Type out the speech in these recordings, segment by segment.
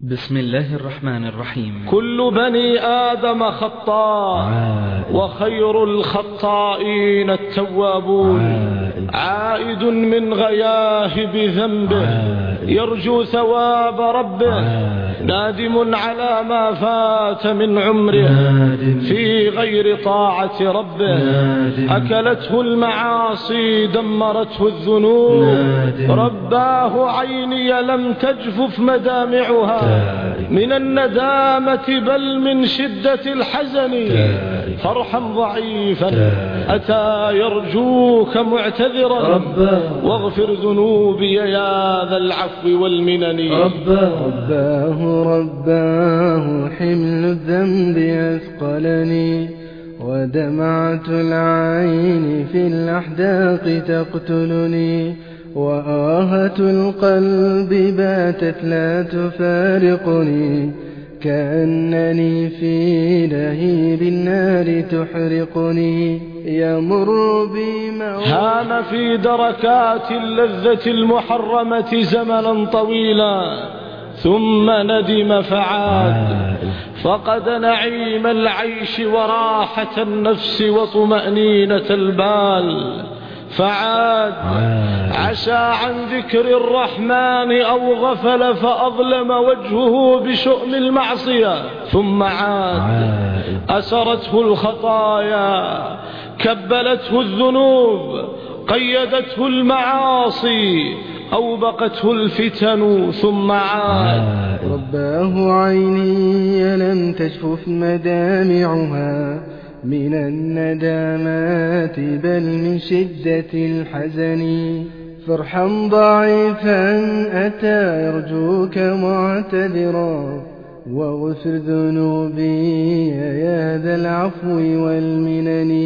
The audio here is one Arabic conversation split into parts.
بسم الله الرحمن الرحيم. كل بني آدم خطاء وخير الخطائين التوابون. عائد من غياهب ذنبه يرجو ثواب ربه، نادم على ما فات من عمره في غير طاعة ربه. أكلته المعاصي دمرته الذنوب، رباه عيني لم تجفف مدامعها من الندامة بل من شدة الحزن. فرحا ضعيفا أتى يرجوك معتذرا، واغفر ذنوبي يا ذا العفو والمنن. رباه حمل الذنب أثقلني، ودمعة العين في الأحداق تقتلني، وآهة القلب باتت لا تفارقني، كأنني في لهيب النار تحرقني. يمر بي هان في دركات اللذة المحرمة زمنا طويلا، ثم ندم فعاد، فقد نعيم العيش وراحة النفس وطمأنينة البال، فعاد عشى عن ذكر الرحمن أو غفل فأظلم وجهه بشؤم المعصية، ثم عاد أسرته الخطايا، كبلته الذنوب، قيدته المعاصي، أوبقته الفتن، ثم عاد. رباه عيني لم تجفف مدامعها من الندامات بل من شدة الحزن. فرحا ضعيفا أتى يرجوك معتذرا، واغفر ذنوبي يا ذا العفو والمنن.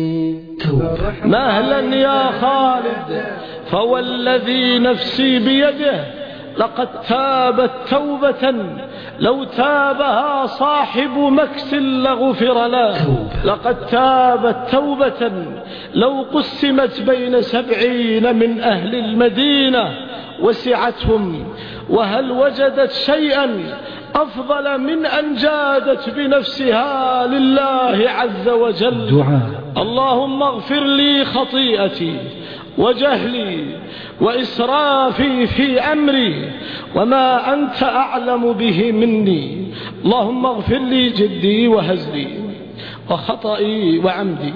مهلا يا خالد، فوالذي نفسي بيده لقد تابت توبة لو تابها صاحب مكس لغفر له. لقد تابت توبة لو قسمت بين 70 من أهل المدينة وسعتهم، وهل وجدت شيئا أفضل من أن جادت بنفسها لله عز وجل. اللهم اغفر لي خطيئتي وجهلي وإسرافي في أمري وما أنت أعلم به مني. اللهم اغفر لي جدي وهزلي وخطئي وعمدي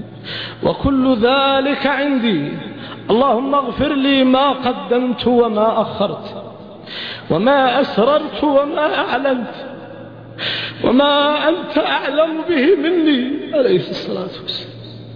وكل ذلك عندي. اللهم اغفر لي ما قدمت وما أخرت، وما أسررت وما أعلنت، وما أنت أعلم به مني. عليه الصلاة والسلام.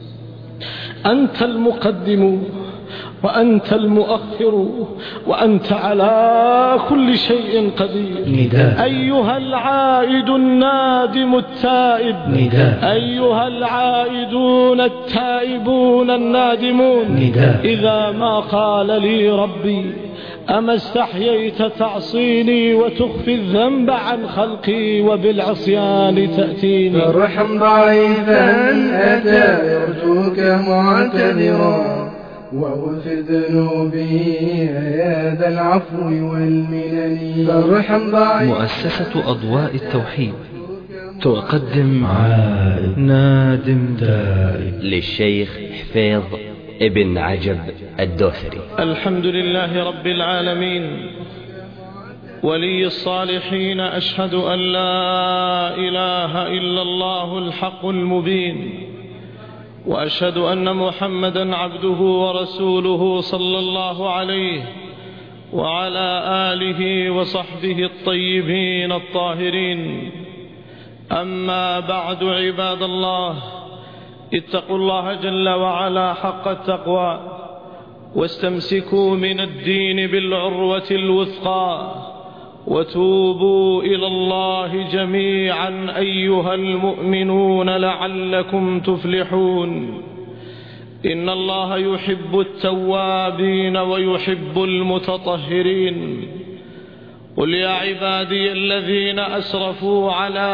أنت المقدم وأنت المؤخر وأنت على كل شيء قدير. أيها العائد النادم التائب، أيها العائدون التائبون النادمون، إذا ما قال لي ربي أما استحييت تعصيني وتخفي الذنب عن خلقي وبالعصيان تأتيني. فرحا ضعيفا أتى يرجوك معتذرا، واغفر ذنوبي يا ذا العفو والمنن. فرحا ضعيفا. مؤسسة أضواء التوحيد تقدم نادم تائب للشيخ حفيظ ابن عجب الدوثري. الحمد لله رب العالمين ولي الصالحين، أشهد أن لا إله إلا الله الحق المبين، وأشهد أن محمدا عبده ورسوله صلى الله عليه وعلى آله وصحبه الطيبين الطاهرين. أما بعد، عباد الله، اتقوا الله جل وعلا حق التقوى، واستمسكوا من الدين بالعروة الوثقى، وتوبوا إلى الله جميعا أيها المؤمنون لعلكم تفلحون. إن الله يحب التوابين ويحب المتطهرين. قل يا عبادي الذين أسرفوا على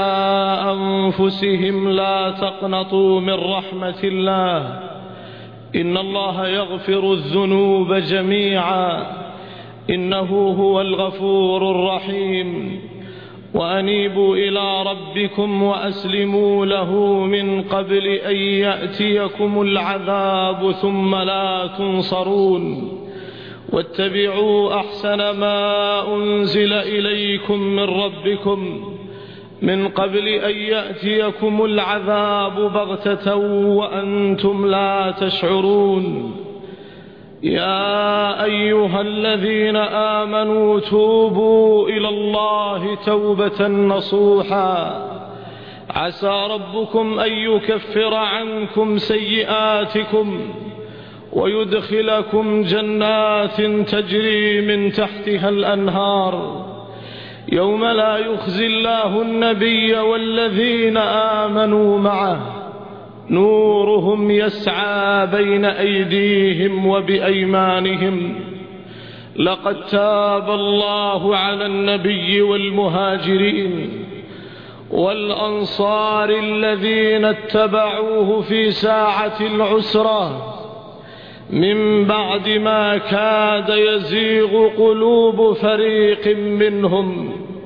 أنفسهم لا تقنطوا من رحمة الله، إن الله يغفر الذنوب جميعا، إنه هو الغفور الرحيم. وأنيبوا إلى ربكم وأسلموا له من قبل أن يأتيكم العذاب ثم لا تنصرون واتبعوا أحسن ما أنزل إليكم من ربكم من قبل أن يأتيكم العذاب بغتة وأنتم لا تشعرون. يا أيها الذين آمنوا توبوا إلى الله توبة نصوحا عسى ربكم أن يكفر عنكم سيئاتكم ويدخلكم جنات تجري من تحتها الأنهار يوم لا يخزي الله النبي والذين آمنوا معه نورهم يسعى بين أيديهم وبأيمانهم لقد تاب الله على النبي والمهاجرين والأنصار الذين اتبعوه في ساعة العسرة من بعد ما كاد يزيغ قلوب فريق منهم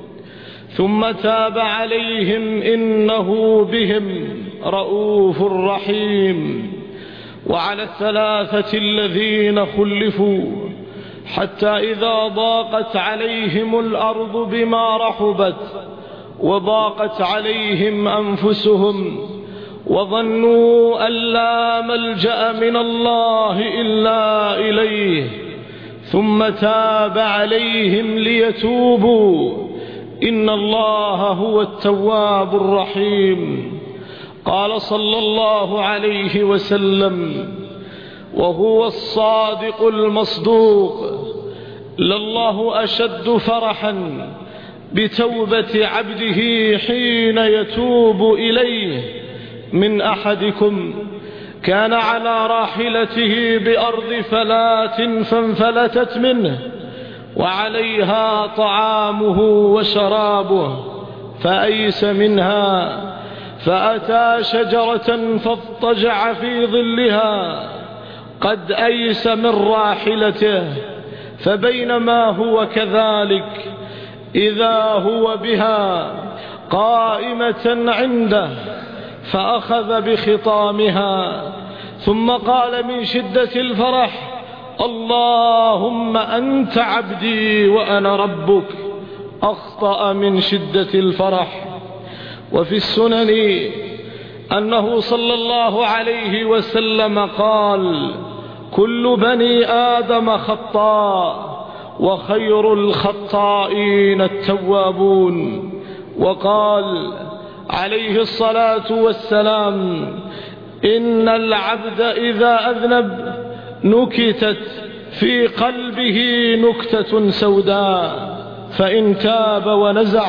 ثم تاب عليهم إنه بهم رؤوف رحيم. وعلى الثلاثة الذين خلفوا حتى إذا ضاقت عليهم الأرض بما رحبت وضاقت عليهم أنفسهم وظنوا أن لا ملجأ من الله إلا إليه ثم تاب عليهم ليتوبوا إن الله هو التواب الرحيم. قال صلى الله عليه وسلم وهو الصادق المصدوق لله أشد فرحا بتوبة عبده حين يتوب إليه من أحدكم كان على راحلته بأرض فلات فانفلتت منه وعليها طعامه وشرابه فأيس منها فأتى شجرة فاضطجع في ظلها قد أيس من راحلته فبينما هو كذلك إذا هو بها قائمة عنده فأخذ بخطامها ثم قال من شدة الفرح اللهم أنت عبدي وأنا ربك أخطأ من شدة الفرح. وفي السنن أنه صلى الله عليه وسلم قال كل بني آدم خطاء وخير الخطائين التوابون. وقال عليه الصلاة والسلام إن العبد إذا أذنب نكتت في قلبه نكتة سوداء فإن تاب ونزع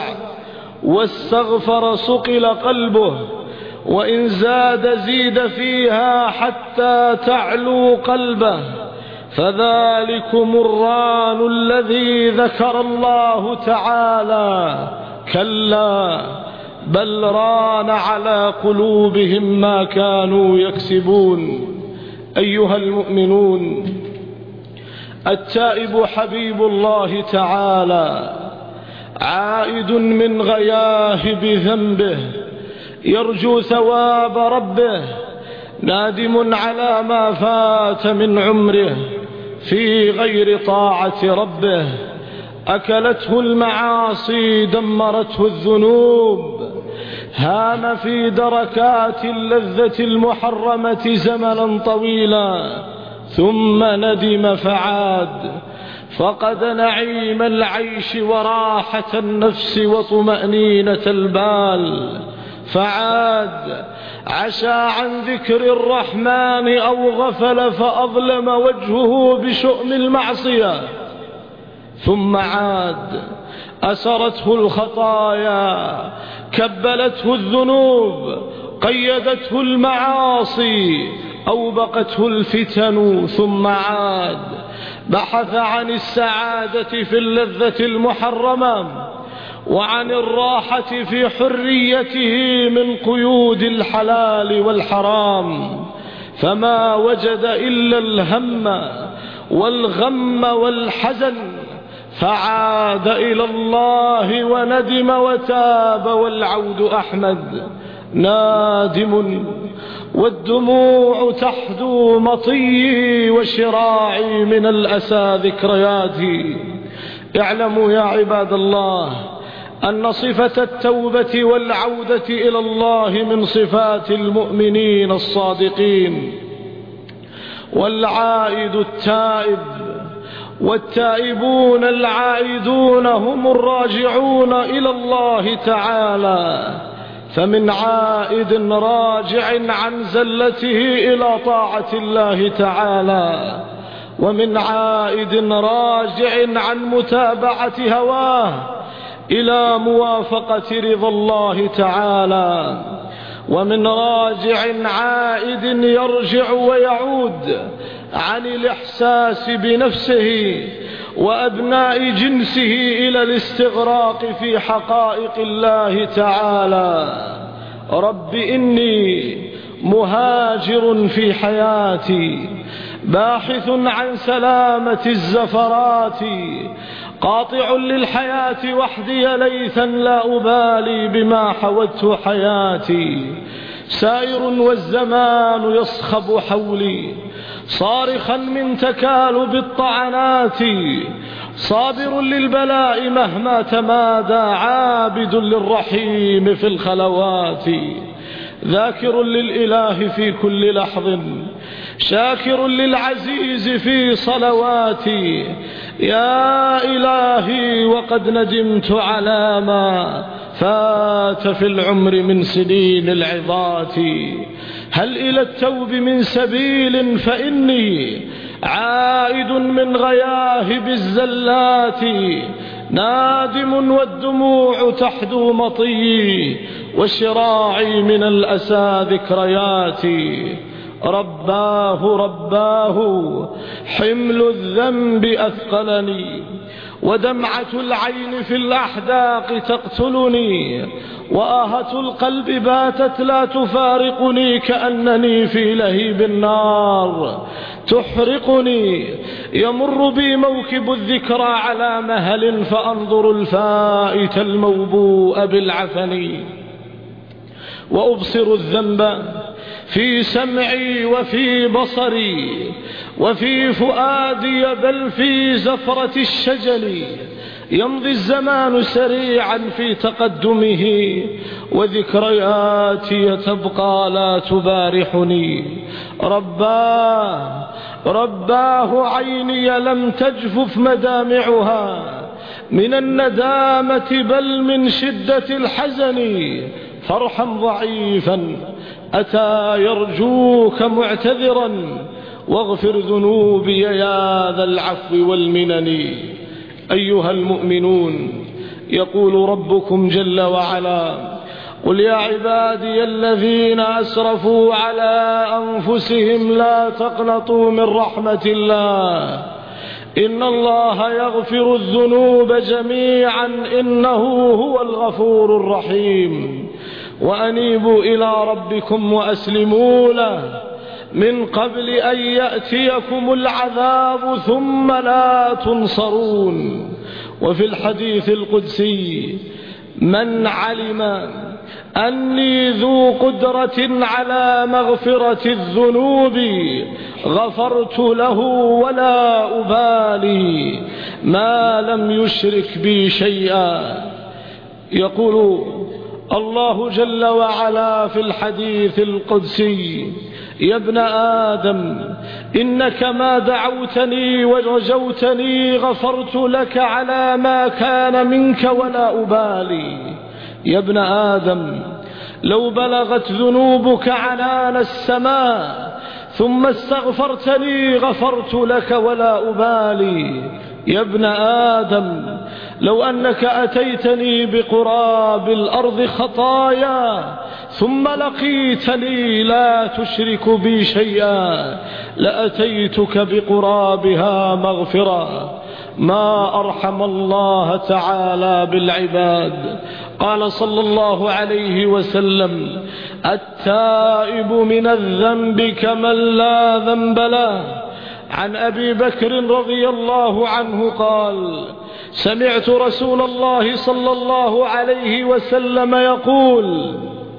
واستغفر صقل قلبه وإن زاد زيد فيها حتى تعلو قلبه فذلكم الران الذي ذكر الله تعالى كلا بل ران على قلوبهم ما كانوا يكسبون. أيها المؤمنون التائب حبيب الله تعالى عائد من غياهب ذنبه يرجو ثواب ربه نادم على ما فات من عمره في غير طاعة ربه أكلته المعاصي دمرته الذنوب هام في دركات اللذة المحرمة زمنا طويلا ثم ندم فعاد فقد نعيم العيش وراحة النفس وطمأنينة البال فعاد عشى عن ذكر الرحمن أو غفل فأظلم وجهه بشؤم المعصية ثم عاد أسرته الخطايا كبلته الذنوب قيدته المعاصي أوبقته الفتن ثم عاد بحث عن السعادة في اللذة المحرمة وعن الراحة في حريته من قيود الحلال والحرام فما وجد إلا الهم والغم والحزن فعاد إلى الله وندم وتاب، والعود أحمد نادم، والدموع تحدو مطيي وشراعي من الأسى ذكرياتي. اعلموا يا عباد الله أن صفة التوبة والعودة إلى الله من صفات المؤمنين الصادقين. والعائد التائب والتائبون العائدون هم الراجعون إلى الله تعالى، فمن عائد راجع عن زلته إلى طاعة الله تعالى، ومن عائد راجع عن متابعة هواه إلى موافقة رضا الله تعالى، ومن راجع عائد يرجع ويعود عن الإحساس بنفسه وأبناء جنسه إلى الاستغراق في حقائق الله تعالى. رب إني مهاجر في حياتي، باحث عن سلامة الزفرات، قاطع للحياة وحدي ليثا لا أبالي بما حوته حياتي، سائر والزمان يصخب حولي صارخا من تكالب الطعنات، صابر للبلاء مهما تمادى، عابد للرحيم في الخلوات، ذاكر للإله في كل لحظ، شاكر للعزيز في صلواتي. يا إلهي وقد ندمت على ما فات في العمر من سنين العظات، هل إلى التوب من سبيل فإني عائد من غياهب الزلات، نادم والدموع تحدو مطيي وشراعي من الأسى ذكرياتي. رباه حمل الذنب أثقلني، ودمعة العين في الأحداق تقتلني، وآهة القلب باتت لا تفارقني، كأنني في لهيب النار تحرقني. يمر بي موكب الذكرى على مهل، فأنظر الفائت الموبوء بالعفن، وأبصر الذنب في سمعي وفي بصري وفي فؤادي، بل في زفرة الشجل. يمضي الزمان سريعا في تقدمه، وذكرياتي تبقى لا تبارحني. رباه عيني لم تجفف مدامعها من الندامة بل من شدة الحزن، فارحم ضعيفا أتى يرجوك معتذرا، واغفر ذنوبي يا ذا العفو والمنن. أيها المؤمنون، يقول ربكم جل وعلا: قل يا عبادي الذين أسرفوا على أنفسهم لا تقنطوا من رحمة الله، إن الله يغفر الذنوب جميعا إنه هو الغفور الرحيم، وأنيبوا إلى ربكم وأسلموا له من قبل أن يأتيكم العذاب ثم لا تنصرون. وفي الحديث القدسي: من علم أني ذو قدرة على مغفرة الذنوب غفرت له ولا أبالي ما لم يشرك بي شيئا. يقول الله جل وعلا في الحديث القدسي: يا ابن آدم إنك ما دعوتني ورجوتني غفرت لك على ما كان منك ولا أبالي. يا ابن آدم لو بلغت ذنوبك عنان السماء ثم استغفرتني غفرت لك ولا أبالي. يا ابن آدم لو أنك أتيتني بقراب الأرض خطايا ثم لقيتني لا تشرك بي شيئا لأتيتك بقرابها مغفرة. ما أرحم الله تعالى بالعباد. قال صلى الله عليه وسلم: التائب من الذنب كمن لا ذنب له. عن أبي بكر رضي الله عنه قال: سمعت رسول الله صلى الله عليه وسلم يقول: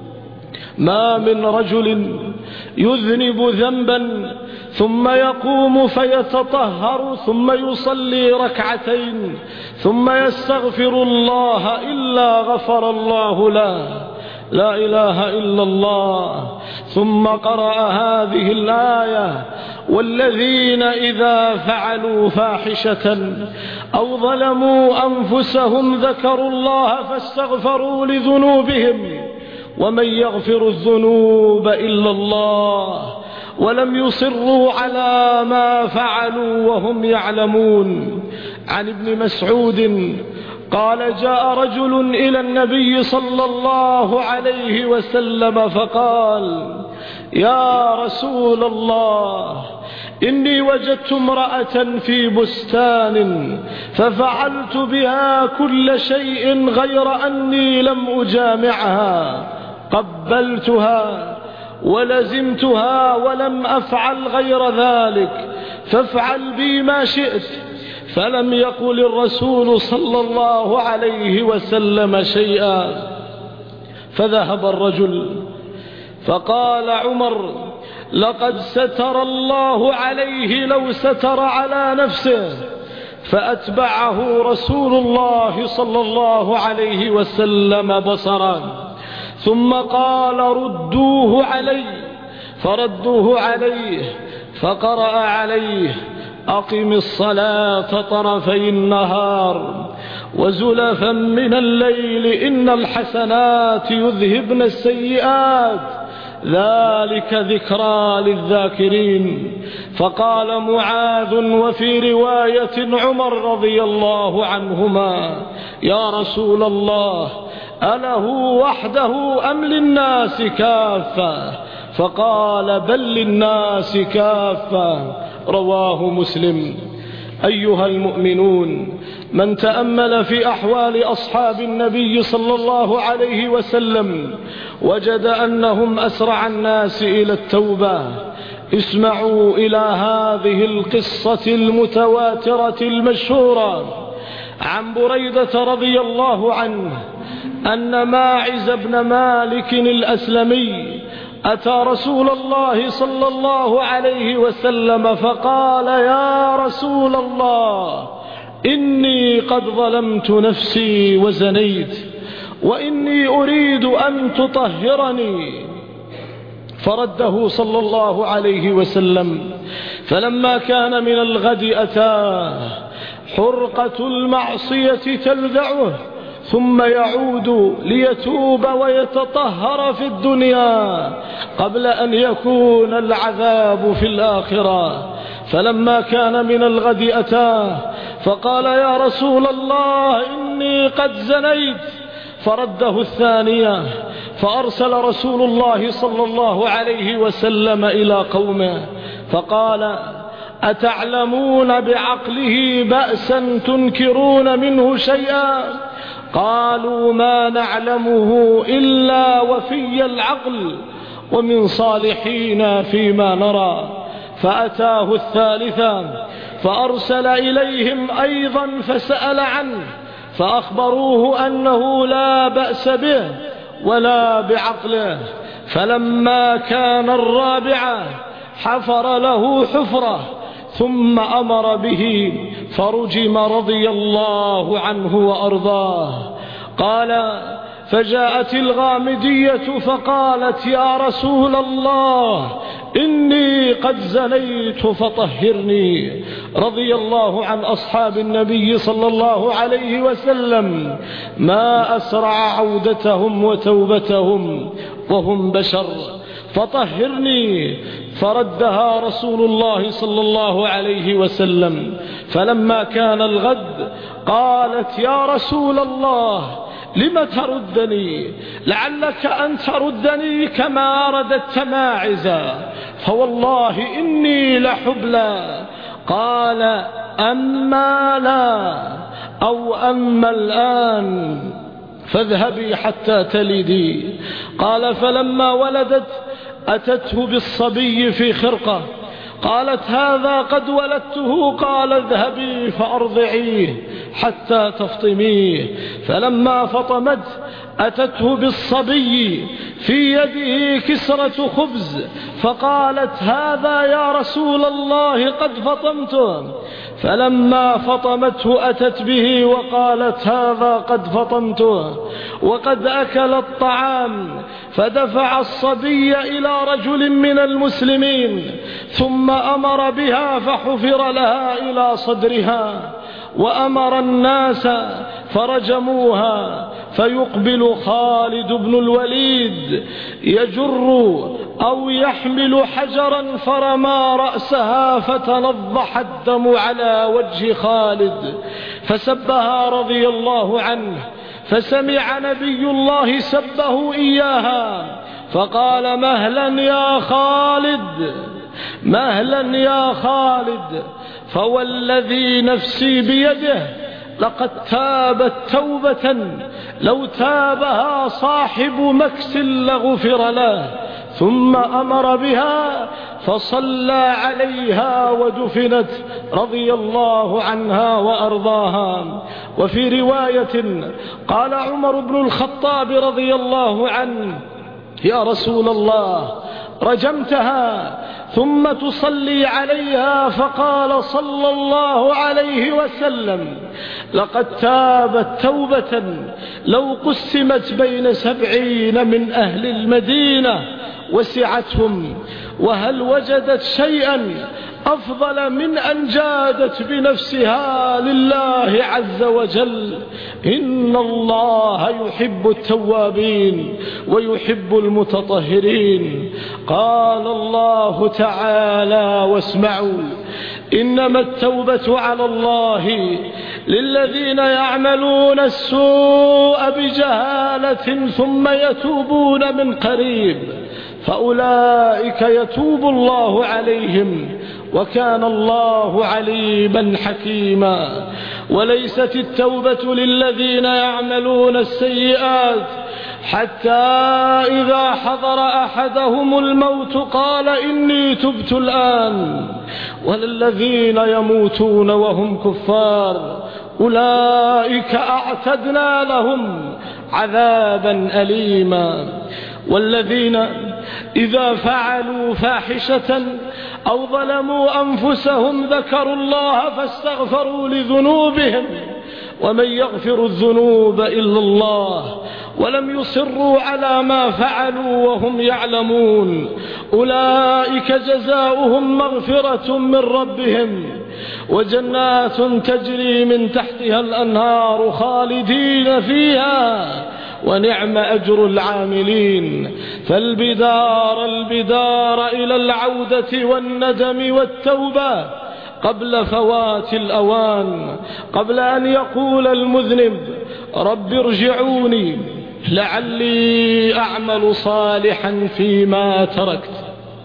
ما من رجل يذنب ذنبا ثم يقوم فيتطهر ثم يصلي ركعتين ثم يستغفر الله إلا غفر الله له. لا إله إلا الله. ثم قرأ هذه الآية: والذين إذا فعلوا فاحشة أو ظلموا أنفسهم ذكروا الله فاستغفروا لذنوبهم ومن يغفر الذنوب إلا الله ولم يصروا على ما فعلوا وهم يعلمون. عن ابن مسعود قال: جاء رجل إلى النبي صلى الله عليه وسلم فقال: يا رسول الله، إني وجدت امرأة في بستان ففعلت بها كل شيء غير أني لم أجامعها، قبلتها ولزمتها ولم أفعل غير ذلك، فافعل بي ما شئت. فلم يقل الرسول صلى الله عليه وسلم شيئا. فذهب الرجل فقال عمر: لقد ستر الله عليه لو ستر على نفسه. فأتبعه رسول الله صلى الله عليه وسلم بصرا ثم قال: ردوه علي. فردوه عليه فقرأ عليه: أقم الصلاة طرفي النهار وزلفا من الليل إن الحسنات يذهبن السيئات ذلك ذكرى للذاكرين. فقال معاذ وفي رواية عمر رضي الله عنهما: يا رسول الله، أله وحده أم للناس كافة؟ فقال: بل للناس كافة. رواه مسلم. أيها المؤمنون، من تأمل في أحوال أصحاب النبي صلى الله عليه وسلم وجد أنهم أسرع الناس إلى التوبة. اسمعوا إلى هذه القصة المتواترة المشهورة عن بريدة رضي الله عنه أن ماعز بن مالك الأسلمي أتى رسول الله صلى الله عليه وسلم فقال: يا رسول الله، إني قد ظلمت نفسي وزنيت وإني أريد أن تطهرني. فرده صلى الله عليه وسلم. فلما كان من الغد أتاه حرقة المعصية تلذعه ثم يعود ليتوب ويتطهر في الدنيا قبل أن يكون العذاب في الآخرة. فلما كان من الغد أتاه فقال: يا رسول الله، إني قد زنيت. فرده الثانية. فأرسل رسول الله صلى الله عليه وسلم إلى قومه فقال: أتعلمون بعقله بأسا تنكرون منه شيئا؟ قالوا: ما نعلمه إلا وفي العقل ومن صالحين فيما نرى. فأتاه الثالثة فأرسل إليهم أيضا فسأل عنه فأخبروه أنه لا بأس به ولا بعقله. فلما كان الرابعة حفر له حفرة ثم أمر به فرجم رضي الله عنه وأرضاه. قال: فجاءت الغامدية فقالت: يا رسول الله، إني قد زنيت فطهرني. رضي الله عن أصحاب النبي صلى الله عليه وسلم، ما أسرع عودتهم وتوبتهم وهم بشر. فطهرني. فردها رسول الله صلى الله عليه وسلم. فلما كان الغد قالت: يا رسول الله، لم تردني؟ لعلك أن تردني كما رددت ماعزا، فوالله إني لحبلى. قال: أما لا أو أما الآن فاذهبي حتى تلدي. قال: فلما ولدت أتته بالصبي في خرقة. قالت: هذا قد ولدته. قال: اذهبي فأرضعيه. حتى تفطميه. فلما فطمته أتته بالصبي في يده كسرة خبز فقالت هذا يا رسول الله قد فطمته. فلما فطمته أتت به وقالت هذا قد فطمته وقد أكل الطعام. فدفع الصبي إلى رجل من المسلمين ثم أمر بها فحفر لها إلى صدرها وأمر الناس فرجموها. فيقبل خالد بن الوليد يجر أو يحمل حجرا فرمى رأسها فتنضح الدم على وجه خالد فسبها رضي الله عنه. فسمع نبي الله سبه إياها فقال مهلا يا خالد، مهلا يا خالد، فوالذي نفسي بيده لقد تابت توبة لو تابها صاحب مكس لغفر له. ثم أمر بها فصلى عليها ودفنت رضي الله عنها وأرضاها. وفي رواية قال عمر بن الخطاب رضي الله عنه يا رسول الله رجمتها ثم تصلي عليها؟ فقال صلى الله عليه وسلم لقد تابت توبة لو قسمت بين 70 من أهل المدينة وسعتهم. وهل وجدت شيئا أفضل من أن جادت بنفسها لله عز وجل؟ إن الله يحب التوابين ويحب المتطهرين. قال الله تعالى واسمعوا إنما التوبة على الله للذين يعملون السوء بجهالة ثم يتوبون من قريب فأولئك يتوب الله عليهم وكان الله عليما حكيما. وليست التوبة للذين يعملون السيئات حتى إذا حضر أحدهم الموت قال إني تبت الآن، وللذين يموتون وهم كفار أولئك أعتدنا لهم عذابا أليما. والذين إذا فعلوا فاحشة أو ظلموا أنفسهم ذكروا الله فاستغفروا لذنوبهم ومن يغفر الذنوب إلا الله ولم يصروا على ما فعلوا وهم يعلمون أولئك جزاؤهم مغفرة من ربهم وجنات تجري من تحتها الأنهار خالدين فيها ونعم أجر العاملين. فالبدار إلى العودة والندم والتوبة قبل فوات الأوان، قبل أن يقول المذنب رب ارجعوني لعلي أعمل صالحا فيما تركت،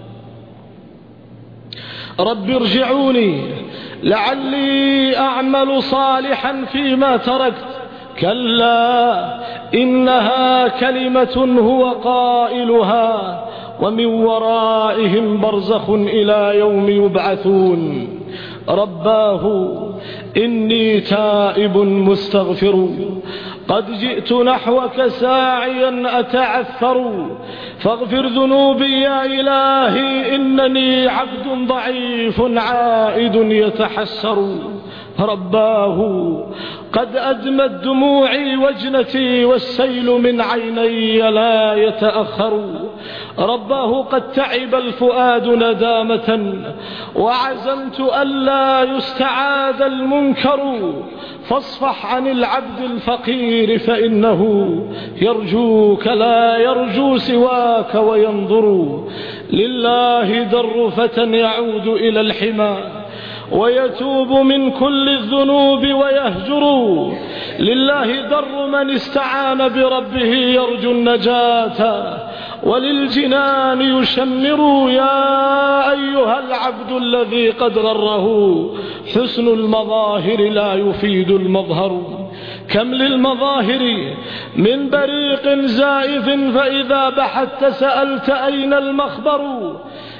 رب ارجعوني لعلي أعمل صالحا فيما تركت. كلا إنها كلمة هو قائلها ومن ورائهم برزخ إلى يوم يبعثون. رباه إني تائب مستغفر قد جئت نحوك ساعيا أتعثر فاغفر ذنوبي يا إلهي إنني عبد ضعيف عائد يتحسر. رباه قد أدمت دموعي وجنتي والسيل من عيني لا يتأخر. رباه قد تعب الفؤاد ندامة وعزمت ألا يستعاد المنكر فاصفح عن العبد الفقير فإنه يرجوك لا يرجو سواك وينظر. لله در فتى يعود إلى الحمى ويتوب من كل الذنوب ويهجر. لله در من استعان بربه يرجو النجاة وللجنان يشمر. يا أيها العبد الذي قد غره حسن المظاهر لا يفيد المظهر. كم للمظاهر من بريق زائف فإذا بحثت سألت أين المخبر.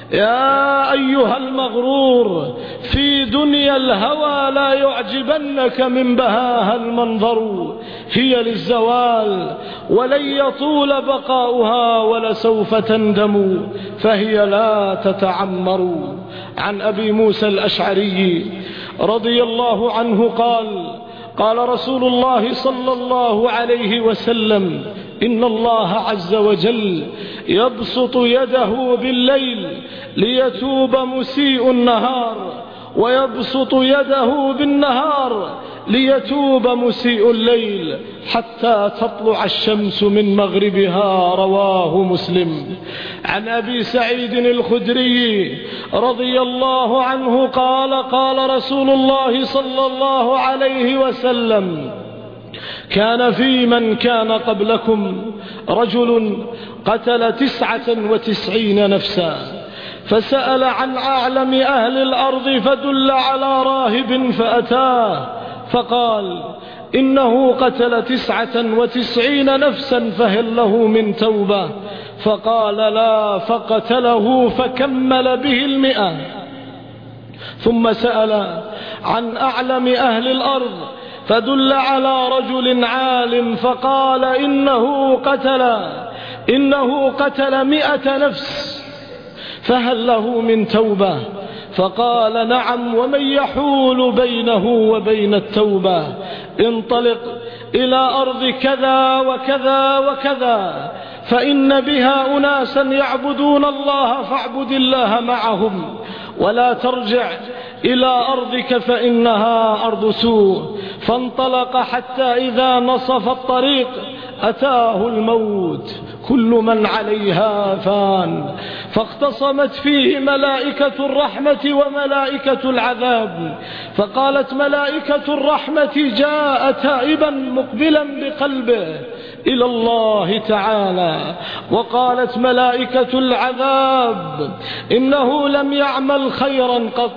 يا أيها المغرور في دنيا الهوى لا يعجبنك من بهاها المنظر، هي للزوال ولن يطول بقاؤها ولسوف تندم فهي لا تتعمر. عن أبي موسى الأشعري رضي الله عنه قال رسول الله صلى الله عليه وسلم: إن الله عز وجل يبسط يده بالليل ليتوب مسيء النهار، ويبسط يده بالنهار ليتوب مسيء الليل حتى تطلع الشمس من مغربها. رواه مسلم. عن أبي سعيد الخدري رضي الله عنه قال رسول الله صلى الله عليه وسلم: كان في من كان قبلكم رجل قتل 99 نفسا، فسأل عن أعلم أهل الأرض فدل على راهب فأتاه فقال: إنه قتل 99 نفسا فهل له من توبة؟ فقال: لا، فقتله فكمل به 100. ثم سأل عن أعلم أهل الأرض فدل على رجل عالم فقال: إنه قتل 100 نفس فهل له من توبة؟ فقال: نعم، ومن يحول بينه وبين التوبة؟ انطلق إلى أرض كذا وكذا وكذا فإن بها أناسا يعبدون الله فاعبد الله معهم، ولا ترجع إلى أرضك فإنها أرض سوء. فانطلق حتى إذا نصف الطريق أتاه الموت، كل من عليها فان، فاختصمت فيه ملائكة الرحمة وملائكة العذاب. فقالت ملائكة الرحمة: جاء تائبا مقبلا بقلبه إلى الله تعالى. وقالت ملائكة العذاب: إنه لم يعمل خيرا قط.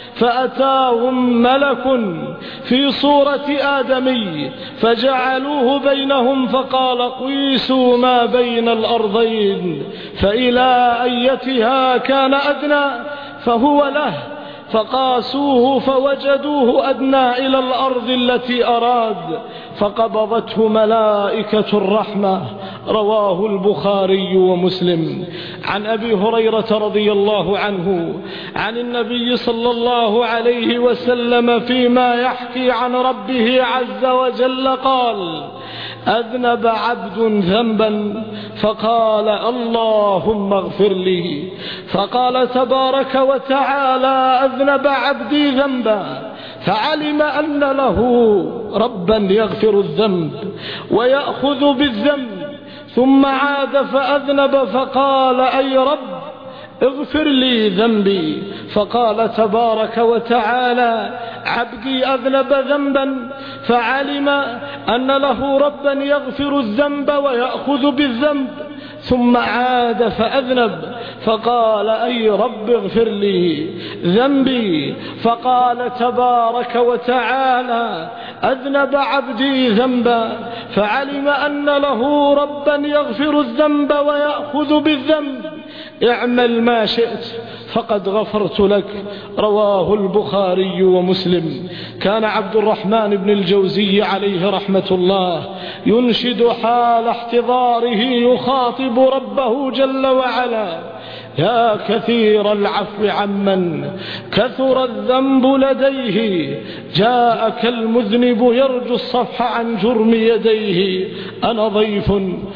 فأتاهم ملك في صورة آدمي فجعلوه بينهم فقال: قيسوا ما بين الأرضين فإلى أيتها كان أدنى فهو له، فقاسوه فوجدوه أدنى إلى الأرض التي أراد، فقبضته ملائكة الرحمة. رواه البخاري ومسلم. عن أبي هريرة رضي الله عنه عن النبي صلى الله عليه وسلم فيما يحكي عن ربه عز وجل قال: أذنب عبد ذنبا فقال: اللهم اغفر لي، فقال تبارك وتعالى: أذنب عبدي ذنبا، فعلم أن له ربا يغفر الذنب ويأخذ بالذنب، ثم عاد فأذنب فقال: أي رب اغفر لي ذنبي، فقال تبارك وتعالى: عبدي أذنب ذنبا فعلم أن له ربا يغفر الذنب ويأخذ بالذنب، ثم عاد فأذنب فقال: أي رب اغفر لي ذنبي، فقال تبارك وتعالى: أذنب عبدي ذنبا فعلم أن له ربا يغفر الذنب ويأخذ بالذنب، اعمل ما شئت فقد غفرت لك. رواه البخاري ومسلم. كان عبد الرحمن بن الجوزي عليه رحمة الله ينشد حال احتضاره يخاطب ربه جل وعلا: يا كثير العفو عمن كثر الذنب لديه، جاءك المذنب يرجو الصفح عن جرم يديه، أنا ضيف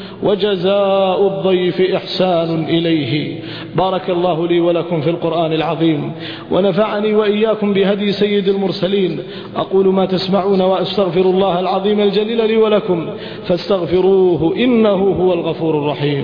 وجزاء الضيف إحسان إليه. بارك الله لي ولكم في القرآن العظيم، ونفعني وإياكم بهدي سيد المرسلين. أقول ما تسمعون وأستغفر الله العظيم الجليل لي ولكم فاستغفروه إنه هو الغفور الرحيم.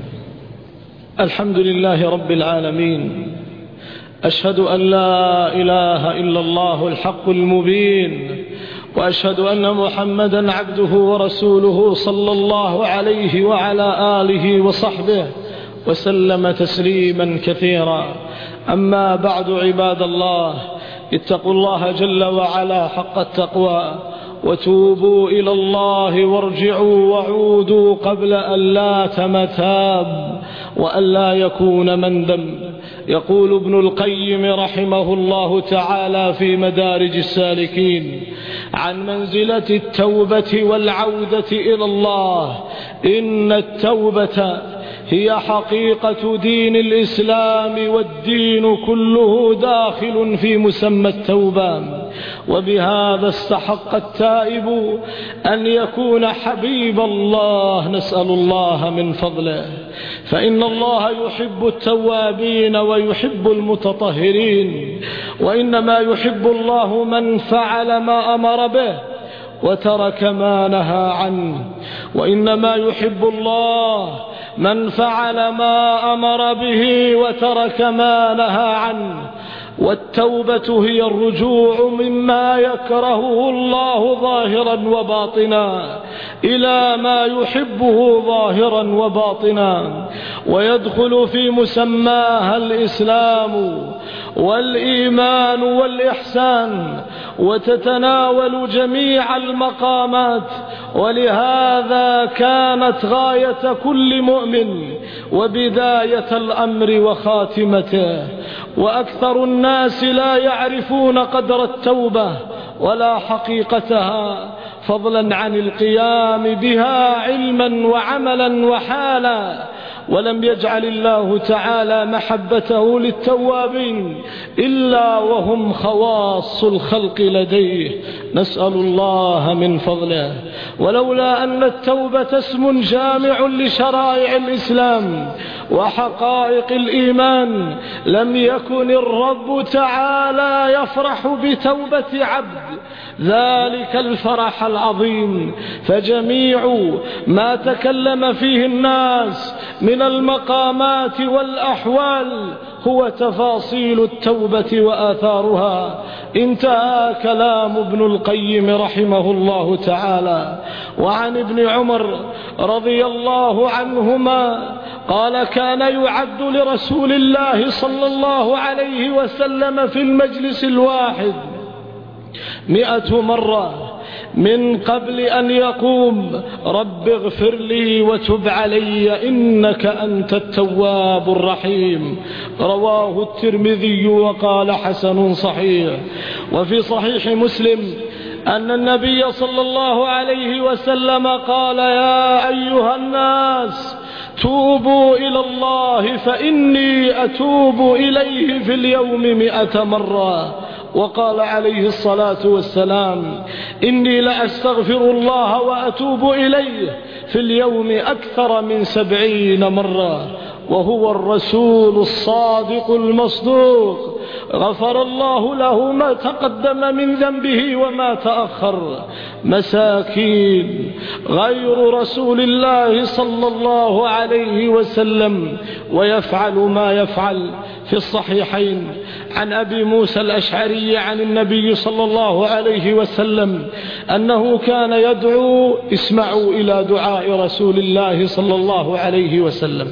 الحمد لله رب العالمين، أشهد أن لا إله إلا الله الحق المبين، وأشهد أن محمدا عبده ورسوله صلى الله عليه وعلى آله وصحبه وسلم تسليما كثيرا. أما بعد، عباد الله، اتقوا الله جل وعلا حق التقوى، وتوبوا إلى الله وارجعوا وعودوا قبل أن لا تمتاب وأن لا يكون مندم. يقول ابن القيم رحمه الله تعالى في مدارج السالكين عن منزلة التوبة والعودة إلى الله: إن التوبة هي حقيقة دين الإسلام، والدين كله داخل في مسمى التوبة، وبهذا استحق التائب أن يكون حبيب الله، نسأل الله من فضله، فإن الله يحب التوابين ويحب المتطهرين، وإنما يحب الله من فعل ما أمر به وترك ما نهى عنه، وإنما يحب الله من فعل ما أمر به وترك ما نهى عنه. والتوبة هي الرجوع مما يكرهه الله ظاهرا وباطنا إلى ما يحبه ظاهرا وباطنا، ويدخل في مسماها الإسلام والإيمان والإحسان، وتتناول جميع المقامات. ولهذا كانت غاية كل مؤمن وبداية الأمر وخاتمته. وأكثر الناس لا يعرفون قدر التوبة ولا حقيقتها، فضلا عن القيام بها علما وعملا وحالا. ولم يجعل الله تعالى محبته للتوابين إلا وهم خواص الخلق لديه، نسأل الله من فضله. ولولا أن التوبة اسم جامع لشرائع الإسلام وحقائق الإيمان لم يكن الرب تعالى يفرح بتوبة عبد ذلك الفرح العظيم. فجميع ما تكلم فيه الناس من المقامات والأحوال هو تفاصيل التوبة وآثارها. انتهى كلام ابن القيم رحمه الله تعالى. وعن ابن عمر رضي الله عنهما قال: كان يعد لرسول الله صلى الله عليه وسلم في المجلس الواحد 100 مرة من قبل أن يقوم: رب اغفر لي وتب علي إنك أنت التواب الرحيم. رواه الترمذي وقال حسن صحيح. وفي صحيح مسلم أن النبي صلى الله عليه وسلم قال: يا أيها الناس توبوا إلى الله فإني أتوب إليه في اليوم 100 مرة. وقال عليه الصلاة والسلام: إني لأستغفر الله وأتوب إليه في اليوم أكثر من 70 مرة. وهو الرسول الصادق المصدوق، غفر الله له ما تقدم من ذنبه وما تأخر. مساكين غير رسول الله صلى الله عليه وسلم ويفعل ما يفعل. في الصحيحين عن أبي موسى الأشعري عن النبي صلى الله عليه وسلم أنه كان يدعو، اسمعوا إلى دعاء رسول الله صلى الله عليه وسلم: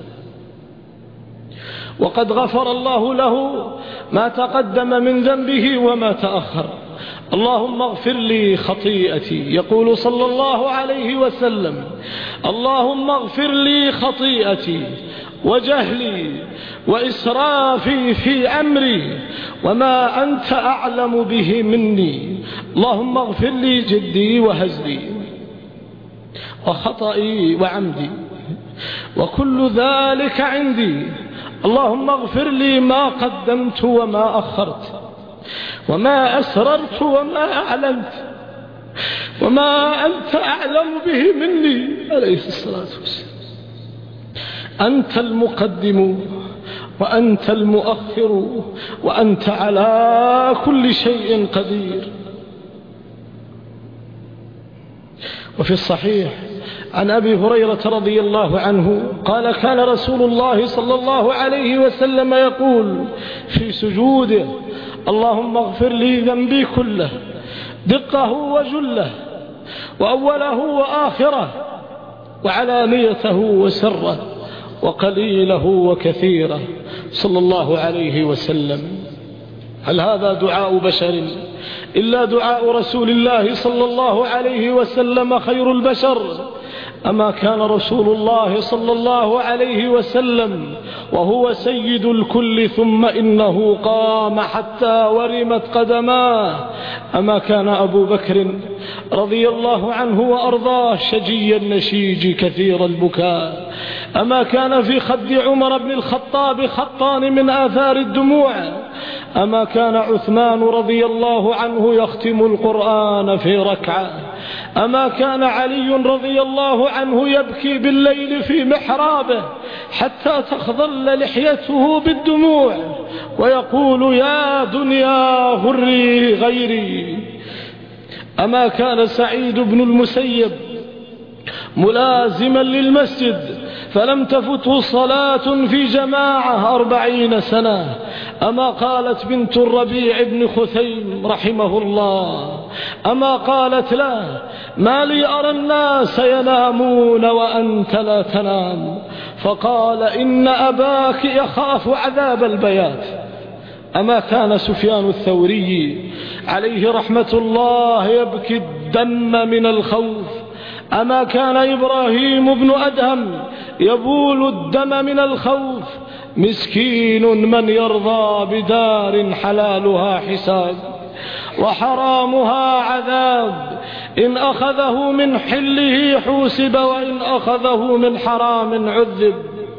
وقد غفر الله له ما تقدم من ذنبه وما تأخر. اللهم اغفر لي خطيئتي. يقول صلى الله عليه وسلم: اللهم اغفر لي خطيئتي وجهلي وإسرافي في أمري وما أنت أعلم به مني. اللهم اغفر لي جدي وهزلي وخطئي وعمدي وكل ذلك عندي. اللهم اغفر لي ما قدمت وما أخرت وما أسررت وما أعلنت وما أنت أعلم به مني. عليه الصلاة والسلام: أنت المقدم وأنت المؤخر وأنت على كل شيء قدير. وفي الصحيح عن أبي هريرة رضي الله عنه قال: كان رسول الله صلى الله عليه وسلم يقول في سجوده: اللهم اغفر لي ذنبي كله دقه وجله وأوله وآخره وعلانيته وسره وقليله وكثيره، صلى الله عليه وسلم. هل هذا دعاء بشر إلا دعاء رسول الله صلى الله عليه وسلم خير البشر. أما كان رسول الله صلى الله عليه وسلم وهو سيد الكل ثم إنه قام حتى ورمت قدماه. أما كان أبو بكر رضي الله عنه وأرضاه شجي النشيج كثير البكاء. أما كان في خد عمر بن الخطاب خطان من آثار الدموع. أما كان عثمان رضي الله عنه يختم القرآن في ركعة. أما كان علي رضي الله عنه يبكي بالليل في محرابه حتى تخضل لحيته بالدموع ويقول يا دنيا غري غيري. أما كان سعيد بن المسيب ملازما للمسجد فلم تفته صلاة في جماعة 40 سنة. أما قالت بنت الربيع بن خثيم رحمه الله، أما قالت له ما لي أرى الناس ينامون وأنت لا تنام، فقال إن أباك يخاف عذاب البيات. أما كان سفيان الثوري عليه رحمة الله يبكي الدم من الخوف. أما كان إبراهيم بن أدهم يبول الدم من الخوف. مسكين من يرضى بدار حلالها حساب وحرامها عذاب، إن أخذه من حله حوسب وإن أخذه من حرام عذب.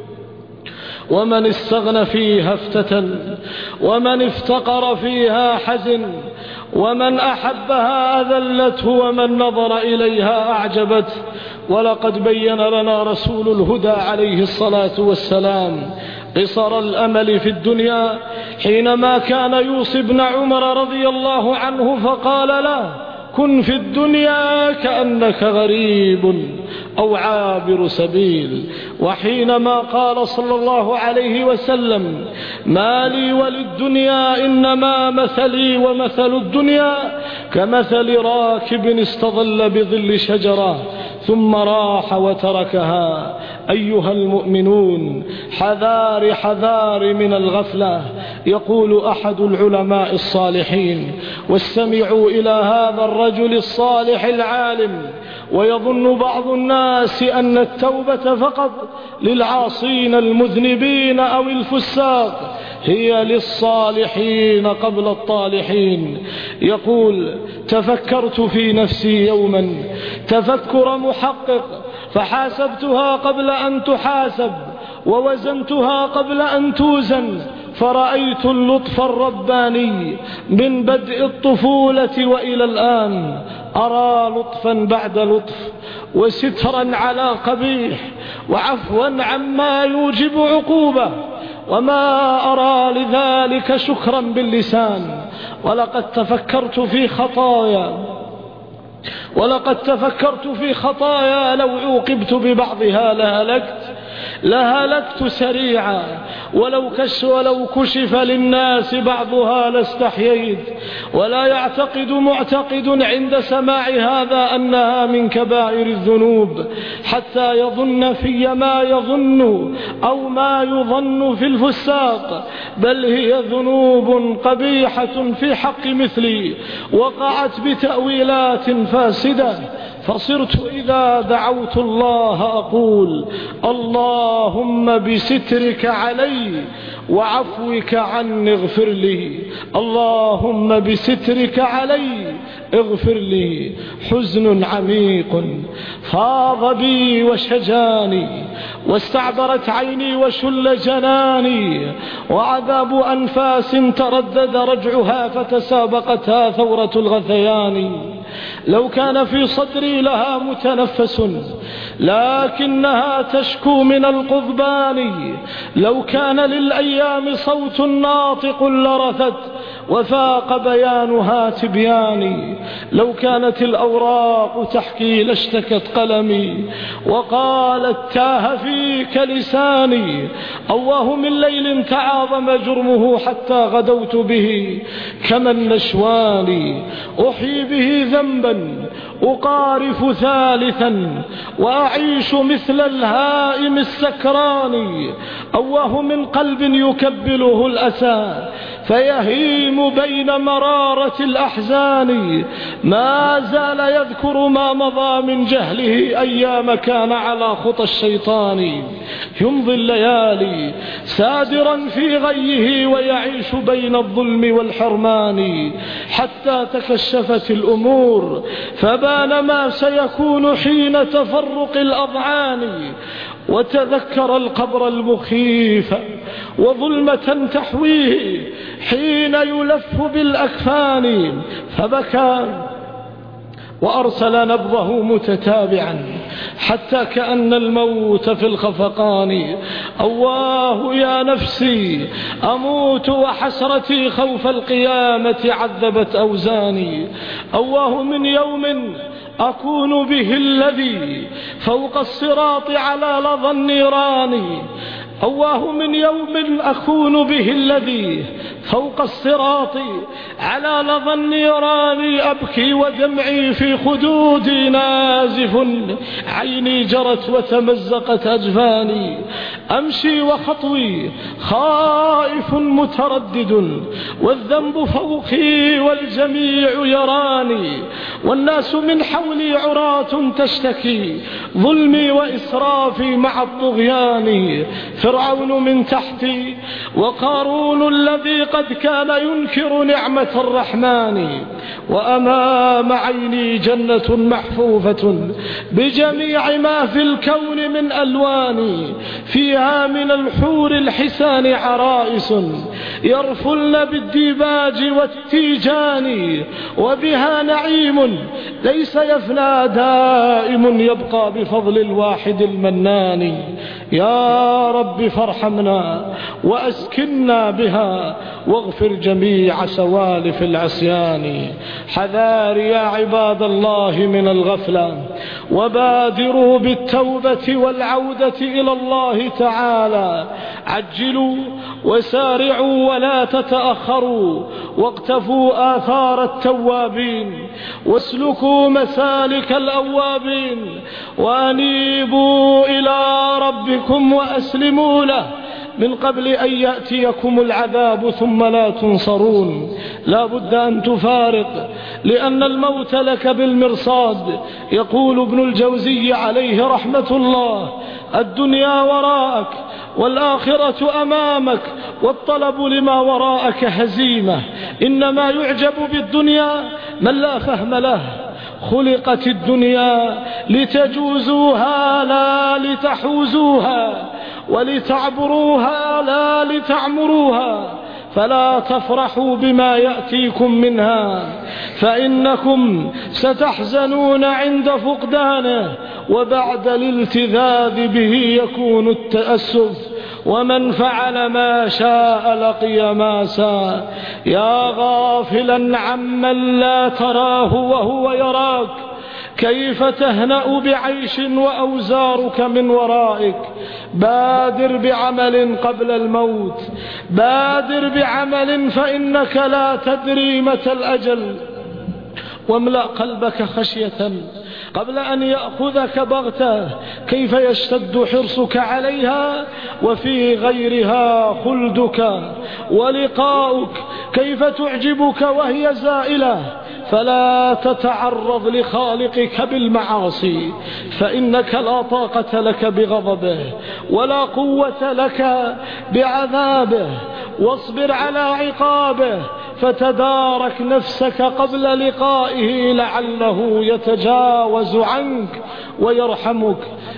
ومن استغنى فيها افتتن ومن افتقر فيها حزن، ومن أحبها أذلته ومن نظر إليها أعجبته. ولقد بين لنا رسول الهدى عليه الصلاة والسلام قصر الأمل في الدنيا حينما كان يوصي ابن عمر رضي الله عنه فقال له كن في الدنيا كأنك غريب أو عابر سبيل. وحينما قال صلى الله عليه وسلم ما لي وللدنيا إنما مثلي ومثل الدنيا كمثل راكب استظل بظل شجرة ثم راح وتركها. أيها المؤمنون حذار حذار من الغفلة. يقول أحد العلماء الصالحين واستمعوا إلى هذا الرجل الصالح العالم: ويظن بعض الناس أن التوبة فقط للعاصين المذنبين أو الفساق، هي للصالحين قبل الطالحين. يقول تفكرت في نفسي يوما تفكر محقق فحاسبتها قبل أن تحاسب ووزنتها قبل أن توزن، فرأيت اللطف الرباني من بدء الطفولة وإلى الآن. أرى لطفا بعد لطف وسترا على قبيح وعفوا عما يوجب عقوبة، وما أرى لذلك شكرا باللسان. ولقد تفكرت في خطايا لو عوقبت ببعضها لهلكت سريعا، ولو كشف للناس بعضها لاستحييت. ولا يعتقد معتقد عند سماع هذا أنها من كبائر الذنوب حتى يظن في ما يظن أو ما يظن في الفساق، بل هي ذنوب قبيحة في حق مثلي وقعت بتأويلات فاسدة. فصرت إذا دعوت الله أقول اللهم بسترك علي وعفوك عني اغفر لي، اللهم بسترك علي اغفر لي. حزن عميق فاض بي وشجاني، واستعبرت عيني وشل جناني، وعذاب أنفاس تردد رجعها فتسابقتها ثورة الغثيان. لو كان في صدري لها متنفس لكنها تشكو من القضبان، لو كان للأيام صوت ناطق لرثت وفاق بيانها تبياني، لو كانت الأوراق تحكي لاشتكت قلمي وقالت تاه فيك لساني. أواه من ليل تعاظم جرمه حتى غدوت به كما النشوان، أحيي به ذنبا أقارف ثالثا وأعيش مثل الهائم السكران. أواه من قلب يكبله الأسى فيهيم بين مرارة الأحزان. ما زال يذكر ما مضى من جهله أيام كان على خطى الشيطان. يمضي الليالي سادرا في غيه ويعيش بين الظلم والحرمان، حتى تكشفت الأمور فبان ما سيكون حين تفرق الأضعان. وتذكر القبر المخيف وظلمة تحويه حين يلف بالأكفان، فبكى وأرسل نبضه متتابعا حتى كأن الموت في الخفقان. أواه يا نفسي أموت وحسرتي خوف القيامة عذبت أوزاني. أواه من يوم أكون به الذي فوق الصراط على لظى النيران. أواه من يوم أكون به الذي فوق الصراط على لظى النيران. أبكي ودمعي في خدودي نازف، عيني جرت وتمزقت أجفاني. أمشي وخطوي خائف متردد، والذنب فوقي والجميع يراني. والناس من حولي عراة تشتكي ظلمي وإسرافي مع الطغيان. فرعون من تحتي وقارون الذي قد كان ينكر نعمة الرحمن. وأمام عيني جنة محفوفة بجميع ما في الكون من ألوان، فيها من الحور الحسان عرائس يرفلن بالديباج والتيجان. وبها نعيم ليس يفنى دائم يبقى بفضل الواحد المنان. يا رب فارحمنا وأسكننا بها واغفر جميع سوالف العصيان. حذار يا عباد الله من الغفلة، وبادروا بالتوبة والعودة إلى الله تعالى. عجلوا وسارعوا ولا تتأخروا، واقتفوا آثار التوابين واسلكوا مسالك الأوابين. وأنيبوا إلى ربكم وأسلموا له من قبل أن يأتيكم العذاب ثم لا تنصرون. لا بد أن تفارق، لأن الموت لك بالمرصاد. يقول ابن الجوزي عليه رحمة الله: الدنيا وراءك والآخرة أمامك، والطلب لما وراءك هزيمة. إنما يعجب بالدنيا من لا فهم له. خلقت الدنيا لتجوزوها لا لتحوزوها، ولتعبروها لا لتعمروها. فلا تفرحوا بما يأتيكم منها، فإنكم ستحزنون عند فقدانه، وبعد الالتذاذ به يكون التأسف. ومن فعل ما شاء لقي ما ساء. يا غافلا عمن لا تراه وهو يراك، كيف تهنأ بعيش وأوزارك من ورائك. بادر بعمل قبل الموت، بادر بعمل فإنك لا تدري متى الأجل. واملأ قلبك خشية قبل أن يأخذك بغتة. كيف يشتد حرصك عليها وفي غيرها خلدك ولقاؤك. كيف تعجبك وهي زائلة. فلا تتعرض لخالقك بالمعاصي، فإنك لا طاقة لك بغضبه ولا قوة لك بعذابه. واصبر على عقابه، فتدارك نفسك قبل لقائه لعله يتجاوز عنك ويرحمك.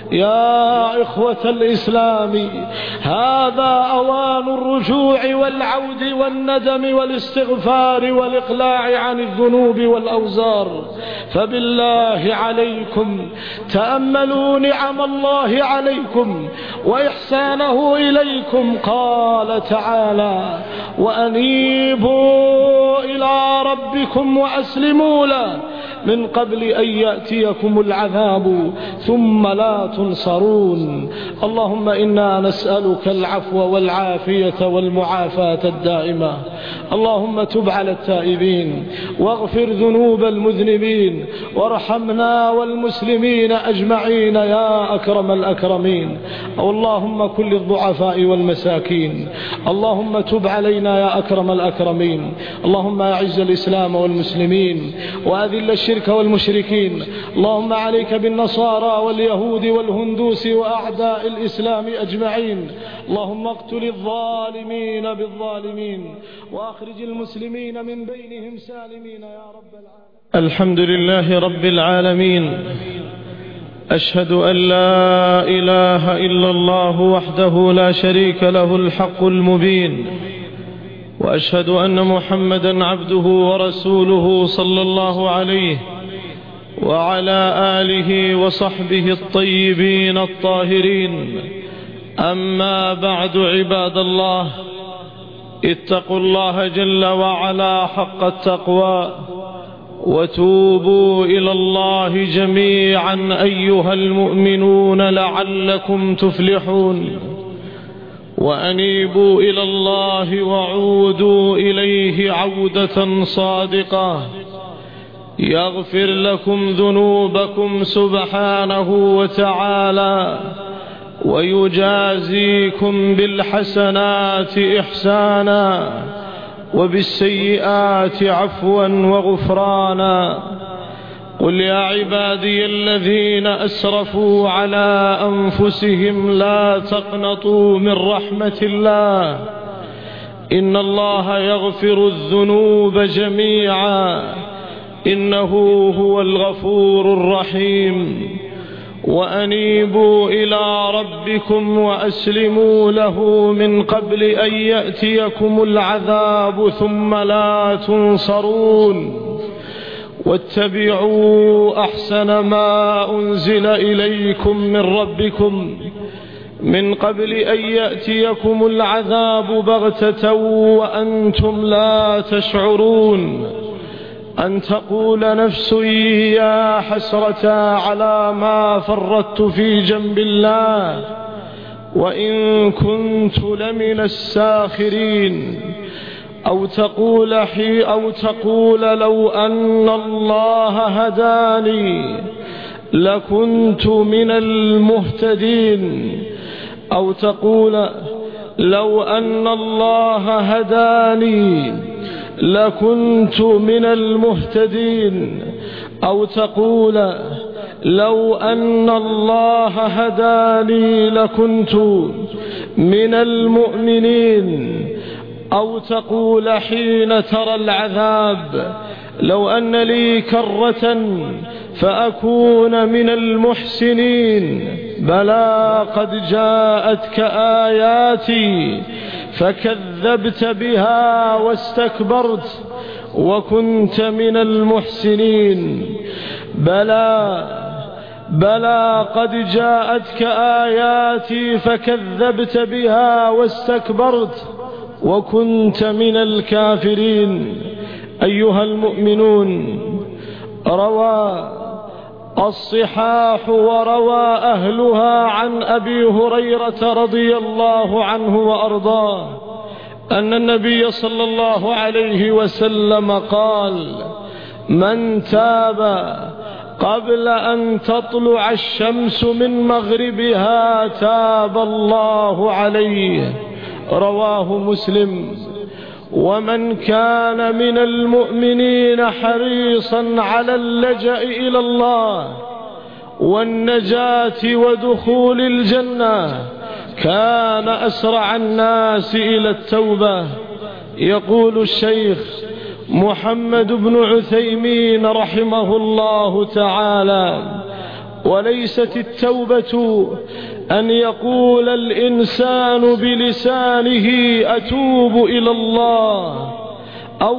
يا إخوة الإسلام، هذا أوان الرجوع والعود والندم والاستغفار والإقلاع عن الذنوب والأوزار. فبالله عليكم تأملوا نعم الله عليكم وإحسانه إليكم. قال تعالى: وأنيبوا إلى ربكم وأسلموا له من قبل أن يأتيكم العذاب ثم لا تنصرون. اللهم إنا نسألك العفو والعافية والمعافاة الدائمة. اللهم تب على التائبين واغفر ذنوب المذنبين وارحمنا والمسلمين أجمعين يا أكرم الأكرمين. اللهم كن للضعفاء والمساكين. اللهم تب علينا يا أكرم الأكرمين. اللهم أعز الإسلام والمسلمين وأذل الشرك والمشركين. اللهم عليك بالنصارى واليهود والهندوس وأعداء الإسلام أجمعين. اللهم اقتل الظالمين بالظالمين وأخرج المسلمين من بينهم سالمين يا رب العالمين. الحمد لله رب العالمين. أشهد أن لا إله إلا الله وحده لا شريك له الحق المبين، وأشهد أن محمدا عبده ورسوله صلى الله عليه وعلى آله وصحبه الطيبين الطاهرين. أما بعد، عباد الله، اتقوا الله جل وعلا حق التقوى وتوبوا إلى الله جميعا أيها المؤمنون لعلكم تفلحون. وأنيبوا إلى الله وعودوا إليه عودة صادقة يغفر لكم ذنوبكم سبحانه وتعالى ويجازيكم بالحسنات إحسانا وبالسيئات عفوا وغفرانا. قل يا عبادي الذين أسرفوا على أنفسهم لا تقنطوا من رحمة الله إن الله يغفر الذنوب جميعا إنه هو الغفور الرحيم. وأنيبوا إلى ربكم وأسلموا له من قبل أن يأتيكم العذاب ثم لا تنصرون. واتبعوا أحسن ما أنزل إليكم من ربكم من قبل أن يأتيكم العذاب بغتة وأنتم لا تشعرون. أن تقول نفس يا حسرة على ما فرطت في جنب الله وإن كنت لمن الساخرين. أو تقول لو أن الله هداني لكنت من المهتدين. أو تقول لو أن الله هداني لكنت من المهتدين. أو تقول لو أن الله هداني لكنت من المؤمنين. أو تقول حين ترى العذاب لو أن لي كرة فأكون من المحسنين. بلى قد جاءتك آياتي فكذبت بها واستكبرت وكنت من المحسنين. بلى قد جاءتك آياتي فكذبت بها واستكبرت وكنت من الكافرين. أيها المؤمنون، روى الصحاح وروى أهلها عن أبي هريرة رضي الله عنه وأرضاه أن النبي صلى الله عليه وسلم قال: من تاب قبل أن تطلع الشمس من مغربها تاب الله عليه. رواه مسلم. ومن كان من المؤمنين حريصا على اللجأ إلى الله والنجاة ودخول الجنة كان أسرع الناس إلى التوبة. يقول الشيخ محمد بن عثيمين رحمه الله تعالى: وليست التوبة أن يقول الإنسان بلسانه أتوب إلى الله أو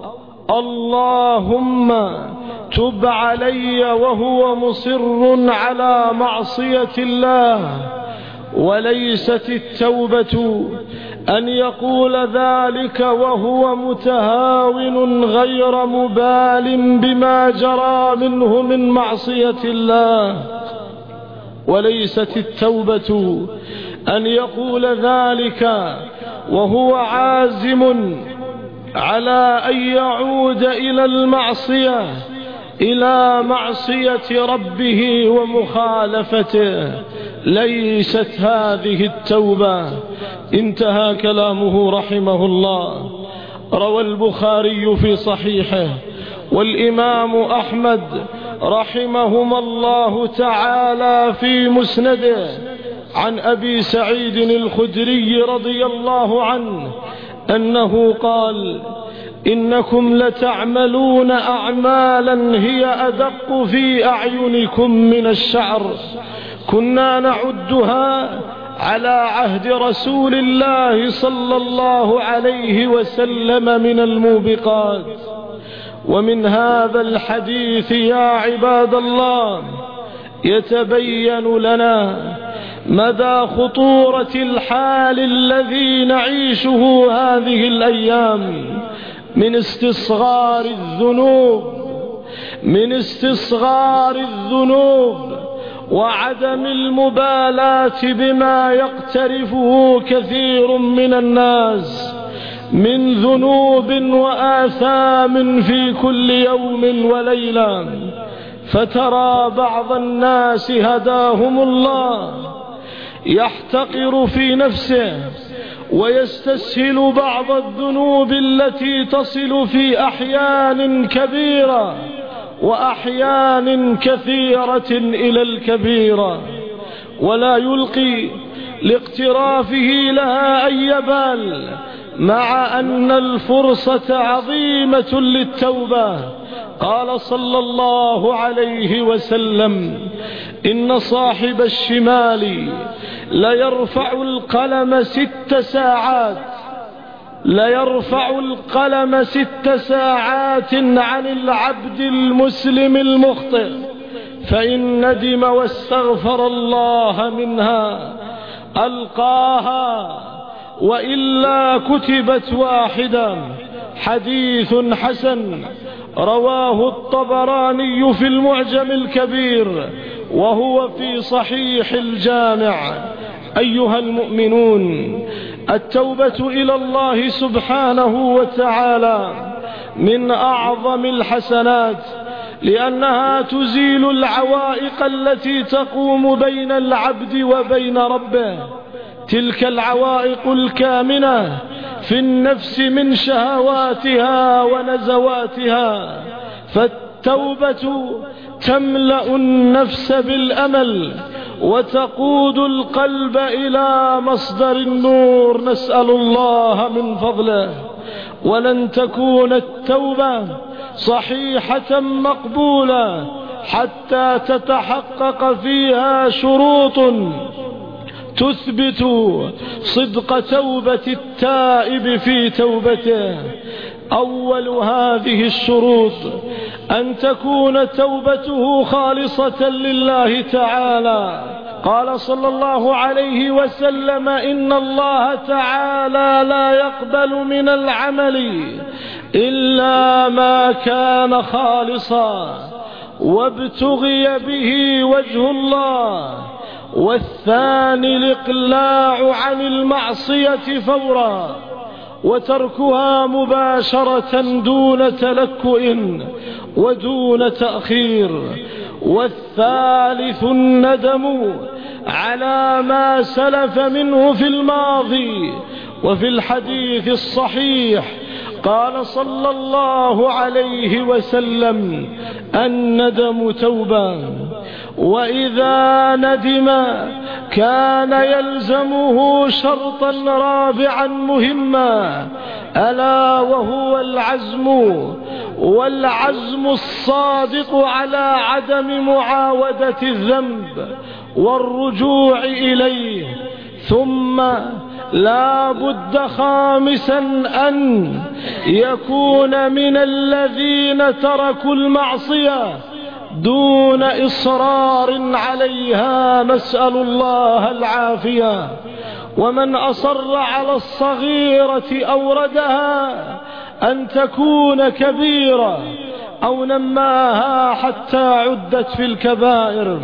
اللهم تب علي وهو مصر على معصية الله، وليست التوبة أن يقول ذلك وهو متهاون غير مبال بما جرى منه من معصية الله. وليست التوبة أن يقول ذلك وهو عازم على أن يعود إلى المعصية، إلى معصية ربه ومخالفته. ليست هذه التوبة. انتهى كلامه رحمه الله. روى البخاري في صحيحه والإمام أحمد رحمهما الله تعالى في مسنده عن أبي سعيد الخدري رضي الله عنه أنه قال: إنكم لتعملون أعمالا هي أدق في أعينكم من الشعر، كنا نعدها على عهد رسول الله صلى الله عليه وسلم من الموبقات. ومن هذا الحديث يا عباد الله يتبين لنا مدى خطورة الحال الذي نعيشه هذه الأيام من استصغار الذنوب وعدم المبالاة بما يقترفه كثير من الناس من ذنوب وآثام في كل يوم وليلة. فترى بعض الناس هداهم الله يحتقر في نفسه ويستسهل بعض الذنوب التي تصل في أحيان كبيرة وأحيان كثيرة إلى الكبيرة، ولا يلقي لاقترافه لها أي بال، مع أن الفرصة عظيمة للتوبة. قال صلى الله عليه وسلم: إن صاحب الشمال ليرفع القلم 6 ساعات، ليرفع القلم 6 ساعات عن العبد المسلم المخطئ، فإن ندم واستغفر الله منها ألقاها، وإلا كتبت واحدة. حديث حسن رواه الطبراني في المعجم الكبير وهو في صحيح الجامع. أيها المؤمنون، التوبة إلى الله سبحانه وتعالى من أعظم الحسنات، لأنها تزيل العوائق التي تقوم بين العبد وبين ربه، تلك العوائق الكامنة في النفس من شهواتها ونزواتها. فالتوبة تملأ النفس بالأمل وتقود القلب إلى مصدر النور، نسأل الله من فضله. ولن تكون التوبة صحيحة مقبولة حتى تتحقق فيها شروط تثبت صدق توبة التائب في توبته. أول هذه الشروط أن تكون توبته خالصة لله تعالى. قال صلى الله عليه وسلم: إن الله تعالى لا يقبل من العمل إلا ما كان خالصا وابتغي به وجه الله. والثاني الإقلاع عن المعصية فورا وتركها مباشرة دون تلكؤ ودون تأخير. والثالث الندم على ما سلف منه في الماضي. وفي الحديث الصحيح قال صلى الله عليه وسلم: الندم توبة. وإذا ندم كان يلزمه شرطا رابعا مهما، ألا وهو والعزم الصادق على عدم معاودة الذنب والرجوع إليه. ثم لا بد خامسا أن يكون من الذين تركوا المعصية دون إصرار عليها، نسأل الله العافية. ومن أصر على الصغيرة أوردها أن تكون كبيرة أو نماها حتى عدت في الكبائر.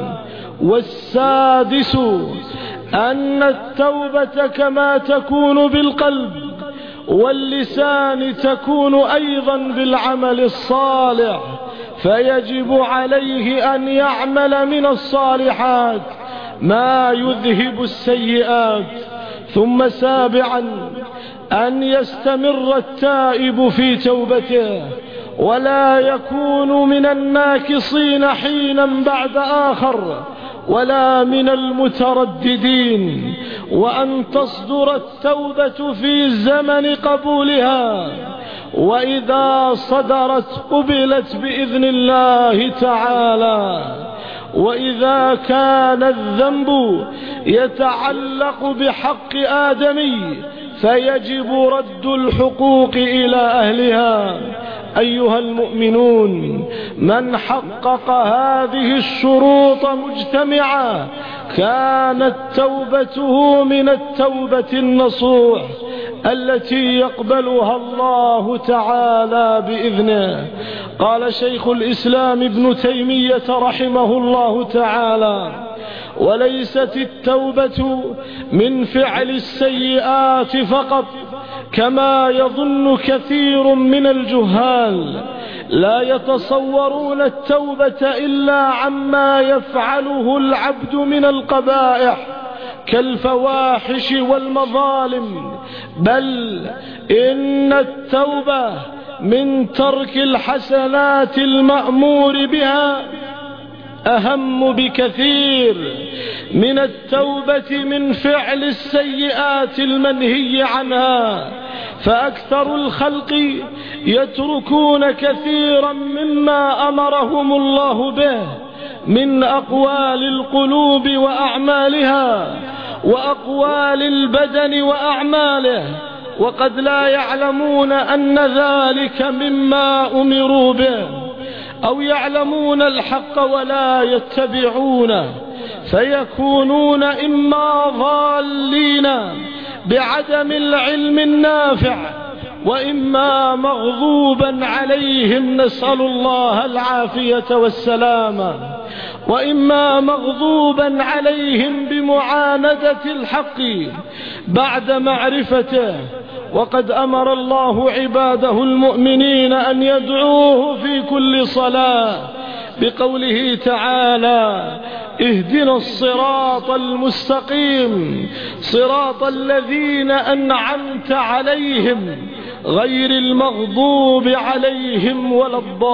والسادس أن التوبة كما تكون بالقلب واللسان تكون أيضا بالعمل الصالح، فيجب عليه أن يعمل من الصالحات ما يذهب السيئات. ثم سابعا أن يستمر التائب في توبته ولا يكون من الناكصين حينا بعد آخر ولا من المترددين، وأن تصدر التوبة في زمن قبولها، وإذا صدرت قبلت بإذن الله تعالى. وإذا كان الذنب يتعلق بحق آدمي فيجب رد الحقوق إلى أهلها. أيها المؤمنون، من حقق هذه الشروط مجتمعة كانت توبته من التوبة النصوح التي يقبلها الله تعالى بإذنه. قال شيخ الإسلام ابن تيمية رحمه الله تعالى: وليست التوبة من فعل السيئات فقط كما يظن كثير من الجهال، لا يتصورون التوبة إلا عما يفعله العبد من القبائح كالفواحش والمظالم، بل إن التوبة من ترك الحسنات المأمور بها أهم بكثير من التوبة من فعل السيئات المنهي عنها. فأكثر الخلق يتركون كثيرا مما أمرهم الله به من أقوال القلوب وأعمالها وأقوال البدن وأعماله، وقد لا يعلمون أن ذلك مما أمروا به، أو يعلمون الحق ولا يتبعونه، فيكونون إما ضالين بعدم العلم النافع، وإما مغضوبا عليهم، نسأل الله العافية والسلامة، وإما مغضوبا عليهم بمعاندة الحق بعد معرفته. وقد أمر الله عباده المؤمنين أن يدعوه في كل صلاة بقوله تعالى: اهدنا الصراط المستقيم صراط الذين أنعمت عليهم غير المغضوب عليهم ولا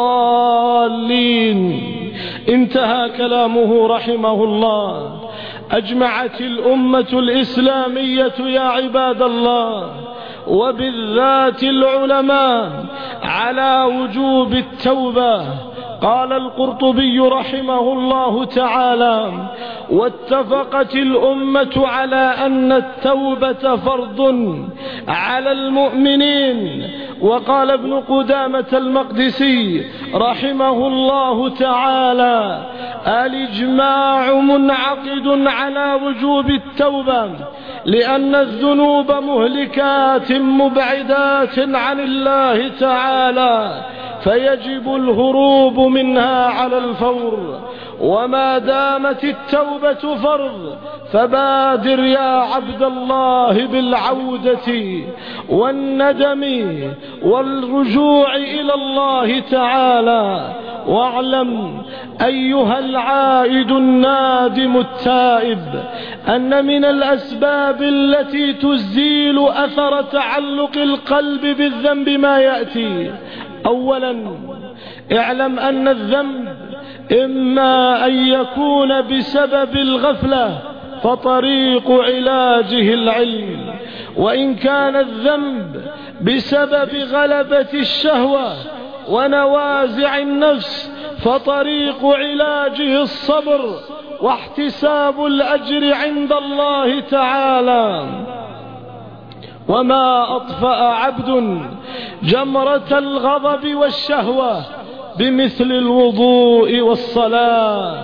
الضالين. انتهى كلامه رحمه الله. أجمعت الأمة الإسلامية يا عباد الله وبالذات العلماء على وجوب التوبة. قال القرطبي رحمه الله تعالى: واتفقت الأمة على أن التوبة فرض على المؤمنين. وقال ابن قدامة المقدسي رحمه الله تعالى: الإجماع منعقد على وجوب التوبة، لأن الذنوب مهلكات مبعدات عن الله تعالى، فيجب الهروب منها على الفور. وما دامت التوبة فرض فبادر يا عبد الله بالعودة والندم والرجوع إلى الله تعالى. واعلم أيها العائد النادم التائب أن من الأسباب التي تزيل أثر تعلق القلب بالذنب ما يأتي. أولا، اعلم أن الذنب إما أن يكون بسبب الغفلة فطريق علاجه العلم، وإن كان الذنب بسبب غلبة الشهوة ونوازع النفس فطريق علاجه الصبر واحتساب الأجر عند الله تعالى. وما أطفأ عبد جمرة الغضب والشهوة بمثل الوضوء والصلاة.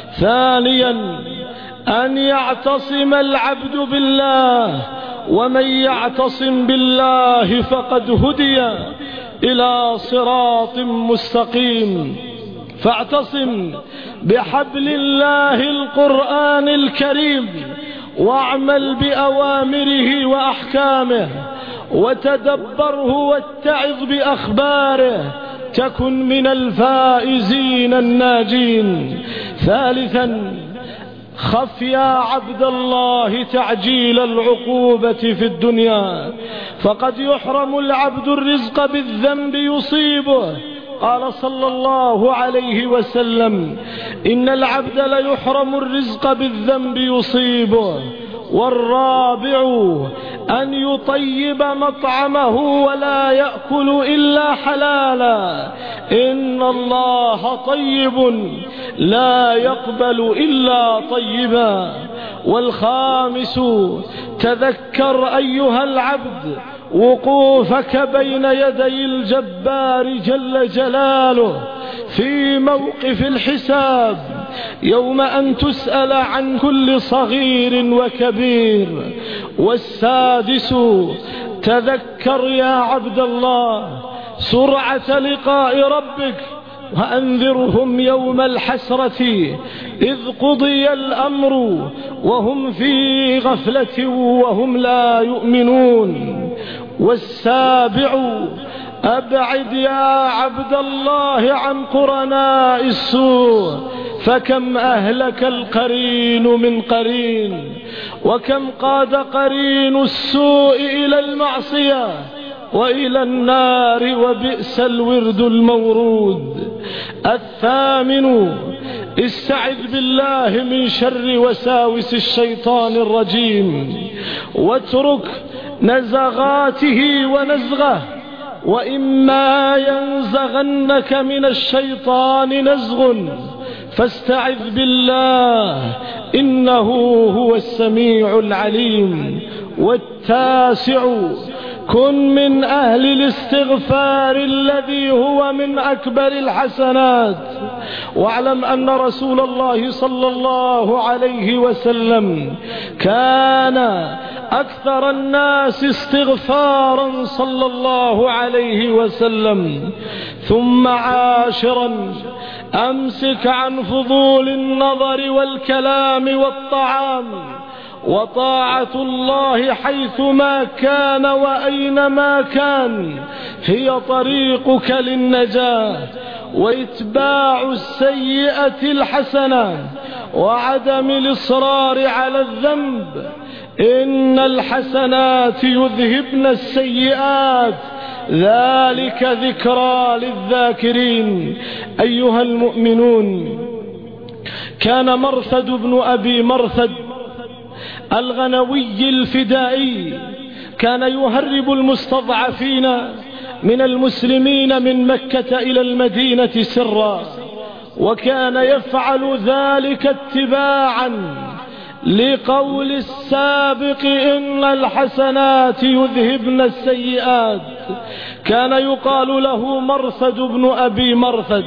ثانيا أن يعتصم العبد بالله، ومن يعتصم بالله فقد هدي إلى صراط مستقيم. فاعتصم بحبل الله القرآن الكريم، واعمل بأوامره وأحكامه، وتدبره واتعظ بأخباره، تكن من الفائزين الناجين. ثالثا خف يا عبد الله تعجيل العقوبة في الدنيا، فقد يحرم العبد الرزق بالذنب يصيبه. قال صلى الله عليه وسلم: إن العبد ليحرم الرزق بالذنب يصيبه. والرابع أن يطيب مطعمه ولا يأكل إلا حلالا، إن الله طيب لا يقبل إلا طيبا. والخامس تذكر أيها العبد وقوفك بين يدي الجبار جل جلاله في موقف الحساب، يوم أن تسأل عن كل صغير وكبير. والسادس تذكر يا عبد الله سرعة لقاء ربك، وأنذرهم يوم الحسرة إذ قضي الأمر وهم في غفلة وهم لا يؤمنون. والسابع أبعد يا عبد الله عن قرناء السوء، فكم أهلك القرين من قرين، وكم قاد قرين السوء إلى المعصية وإلى النار، وبئس الورد المورود. الثامن استعذ بالله من شر وساوس الشيطان الرجيم، واترك نزغاته ونزغه، وإما ينزغنك من الشيطان نزغ فاستعذ بالله إنه هو السميع العليم. والتاسع كن من أهل الاستغفار الذي هو من أكبر الحسنات. واعلم أن رسول الله صلى الله عليه وسلم كان أكثر الناس استغفارا صلى الله عليه وسلم. ثم عاشرا أمسك عن فضول النظر والكلام والطعام، وطاعة الله حيثما كان وأينما كان هي طريقك للنجاة. وإتباع السيئة الحسنة، وعدم الإصرار على الذنب. إن الحسنات يذهبن السيئات، ذلك ذكرى للذاكرين. أيها المؤمنون، كان مرثد بن أبي مرثد الغنوي الفدائي كان يهرب المستضعفين من المسلمين من مكة إلى المدينة سرا، وكان يفعل ذلك اتباعا لقول السابق: إن الحسنات يذهبن السيئات. كان يقال له مرثد بن أبي مرثد،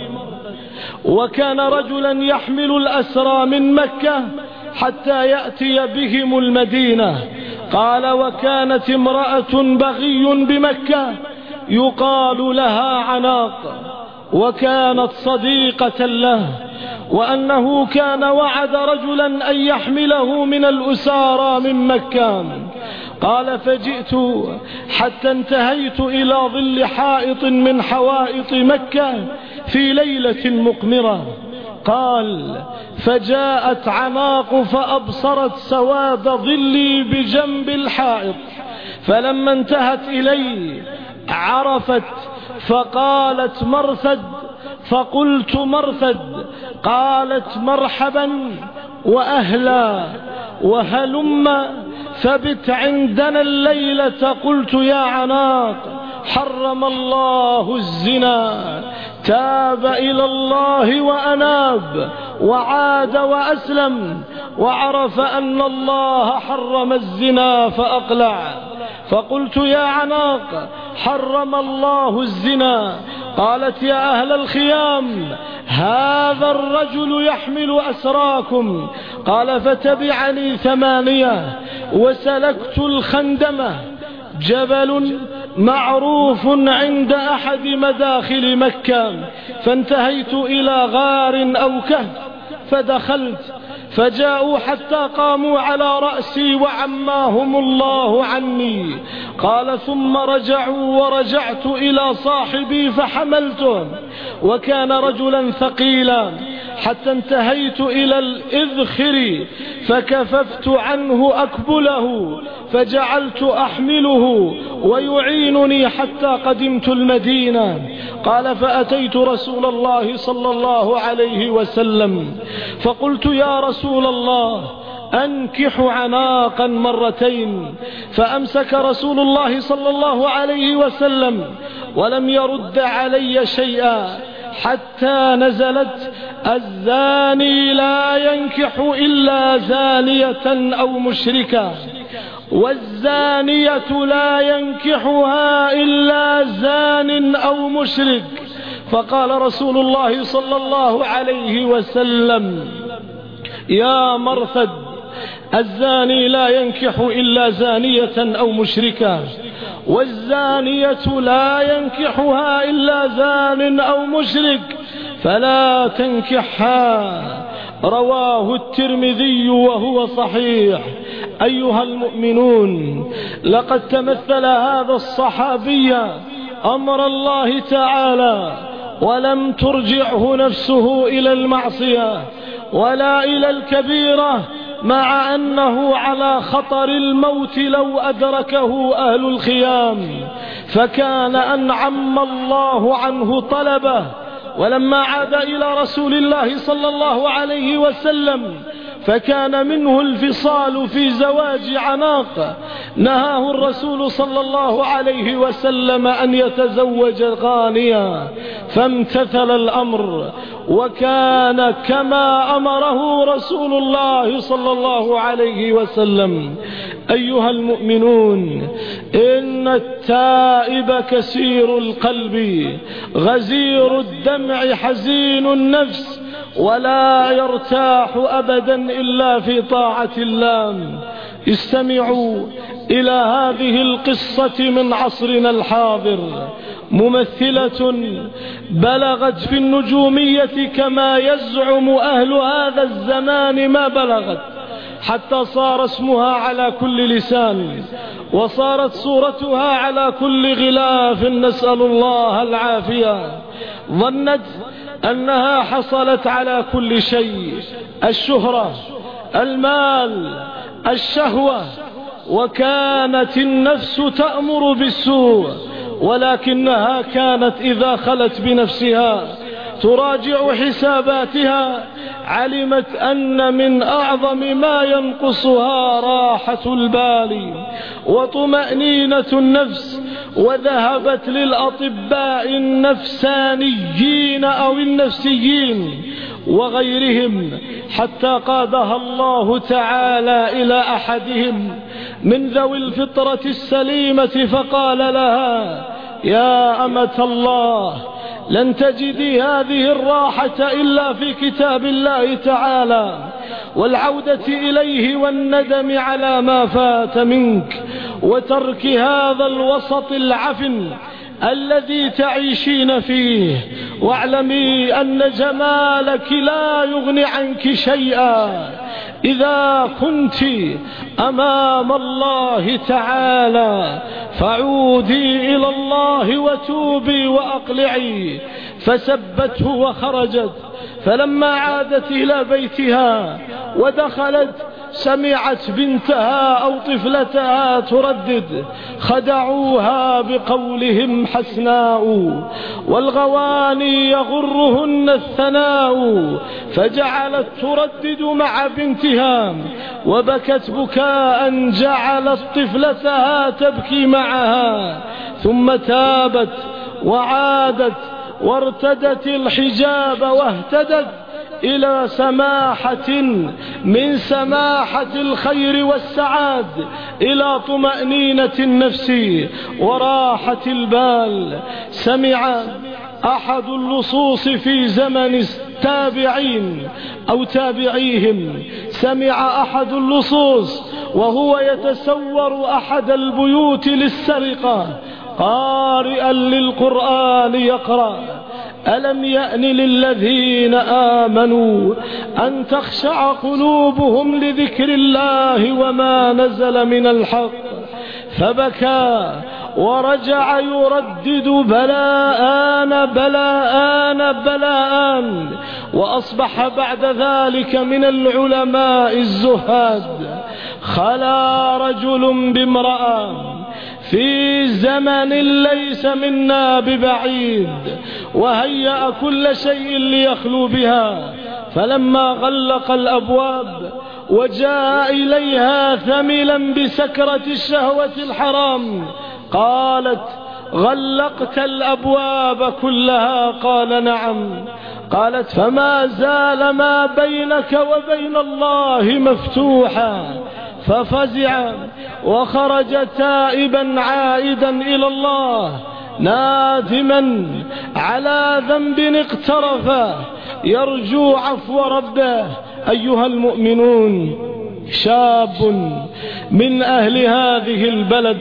وكان رجلا يحمل الأسرى من مكة حتى يأتي بهم المدينة. قال: وكانت امرأة بغي بمكة يقال لها عناق، وكانت صديقة له، وأنه كان وعد رجلا أن يحمله من الأسارى من مكة. قال: فجئت حتى انتهيت إلى ظل حائط من حوائط مكة في ليلة مقمرة. قال: فجاءت عناق فأبصرت سواد ظلي بجنب الحائط، فلما انتهت إلي عرفت فقالت: مرثد. فقلت: مرثد. قالت: مرحبا وأهلا وهلم فبت عندنا الليلة. قلت: يا عناق، حرم الله الزنا. تاب إلى الله وأناب وعاد وأسلم، وعرف أن الله حرم الزنا فأقلع. فقلت: يا عناق، حرم الله الزنا. قالت يا أهل الخيام هذا الرجل يحمل أسراكم. قال فتبعني 8 وسلكت الخندمة، جبل معروف عند أحد مداخل مكة، فانتهيت إلى غار أو كهف فدخلت، فجاءوا حتى قاموا على رأسي وعماهم الله عني. قال ثم رجعوا ورجعت إلى صاحبي فحملته، وكان رجلا ثقيلا، حتى انتهيت إلى الإذخر فكففت عنه أكبله، فجعلت أحمله ويعينني حتى قدمت المدينة. قال فأتيت رسول الله صلى الله عليه وسلم فقلت يا رسول الله أنكح عناقا 2 مرة، فأمسك رسول الله صلى الله عليه وسلم ولم يرد علي شيئا حتى نزلت الزاني لا ينكح إلا زانية أو مشركة، والزانية لا ينكحها إلا زان أو مشرك. فقال رسول الله صلى الله عليه وسلم يا مرثد الزاني لا ينكح إلا زانية أو مشركة، والزانية لا ينكحها إلا زان أو مشرك، فلا تنكحها. رواه الترمذي وهو صحيح. أيها المؤمنون، لقد تمثل هذا الصحابي أمر الله تعالى ولم ترجعه نفسه إلى المعصية ولا إلى الكبيرة، مع أنه على خطر الموت لو أدركه أهل الخيام، فكان أن عم الله عنه طلبه. ولما عاد إلى رسول الله صلى الله عليه وسلم فكان منه الفصال في زواج عناق، نهاه الرسول صلى الله عليه وسلم أن يتزوج غانيا، فامتثل الأمر وكان كما أمره رسول الله صلى الله عليه وسلم. أيها المؤمنون، إن التائب كسير القلب غزير الدمع حزين النفس، ولا يرتاح أبدا إلا في طاعة الله. استمعوا إلى هذه القصة من عصرنا الحاضر، ممثلة بلغت في النجومية كما يزعم أهل هذا الزمان ما بلغت، حتى صار اسمها على كل لسان، وصارت صورتها على كل غلاف، نسأل الله العافية. ظنت أنها حصلت على كل شيء، الشهرة، المال، الشهوة، وكانت النفس تأمر بالسوء، ولكنها كانت إذا خلت بنفسها تراجع حساباتها علمت أن من أعظم ما ينقصها راحة البال وطمأنينة النفس، وذهبت للأطباء النفسانيين أو النفسيين وغيرهم حتى قادها الله تعالى إلى أحدهم من ذوي الفطرة السليمة فقال لها يا أمة الله، لن تجدي هذه الراحة إلا في كتاب الله تعالى والعودة إليه والندم على ما فات منك وترك هذا الوسط العفن الذي تعيشين فيه، واعلمي أن جمالك لا يغني عنك شيئا إذا كنت أمام الله تعالى، فعودي إلى الله وتوبي وأقلعي. فسبته وخرجت، فلما عادت إلى بيتها ودخلت سمعت بنتها أو طفلتها تردد خدعوها بقولهم حسناء والغواني يغرهن الثناء، فجعلت تردد مع بنتها وبكت بكاء جعلت طفلتها تبكي معها، ثم تابت وعادت وارتدت الحجاب واهتدت إلى سماحة من سماحة الخير والسعاد، إلى طمأنينة النفس وراحة البال. أحد اللصوص في زمن التابعين أو تابعيهم، سمع أحد اللصوص وهو يتسور أحد البيوت للسرقة قارئا للقرآن يقرأ: ألم يأن للذين آمنوا أن تخشع قلوبهم لذكر الله وما نزل من الحق، فبكى ورجع يردد: بلاءان بلاءان بلاءان. وأصبح بعد ذلك من العلماء الزهاد. خلا رجل بامرأة في زمن ليس منا ببعيد، وهيأ كل شيء ليخلو بها، فلما غلق الأبواب وجاء إليها ثملا بسكرة الشهوة الحرام قالت: غلقت الأبواب كلها؟ قال: نعم. قالت: فما زال ما بينك وبين الله مفتوحا. ففزع وخرج تائبا عائدا إلى الله نادما على ذنب اقترفه يرجو عفو ربه. أيها المؤمنون، شاب من أهل هذه البلد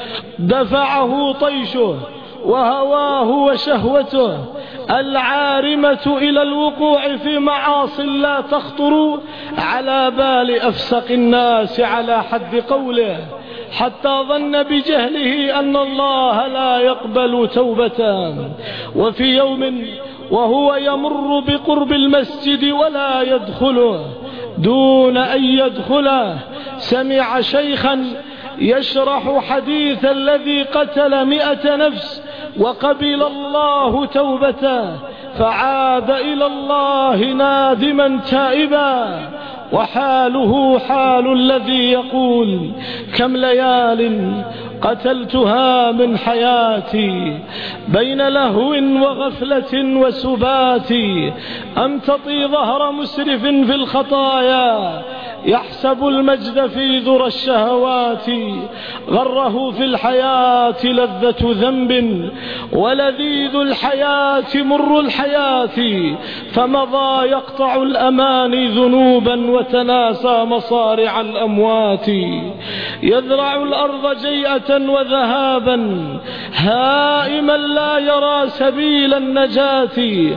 دفعه طيشه وهواه وشهوته العارمة إلى الوقوع في معاصي لا تخطر على بال أفسق الناس على حد قوله، حتى ظن بجهله أن الله لا يقبل توبته. وفي يوم وهو يمر بقرب المسجد ولا يدخله، دون أن يدخله سمع شيخا يشرح حديث الذي قتل 100 نفس وقبل الله توبته، فعاد إلى الله نادما تائبا، وحاله حال الذي يقول: كم ليال قتلتها من حياتي بين لهو وغفلة وسبات، أمتطي ظهر مسرف في الخطايا يحسب المجد في ذرى الشهوات، غره في الحياة لذة ذنب ولذيذ الحياة مر الحياة، فمضى يقطع الأماني ذنوبا وتناسى مصارع الأموات، يذرع الأرض جيئة وذهابا هائما لا يرى سبيل النجاة،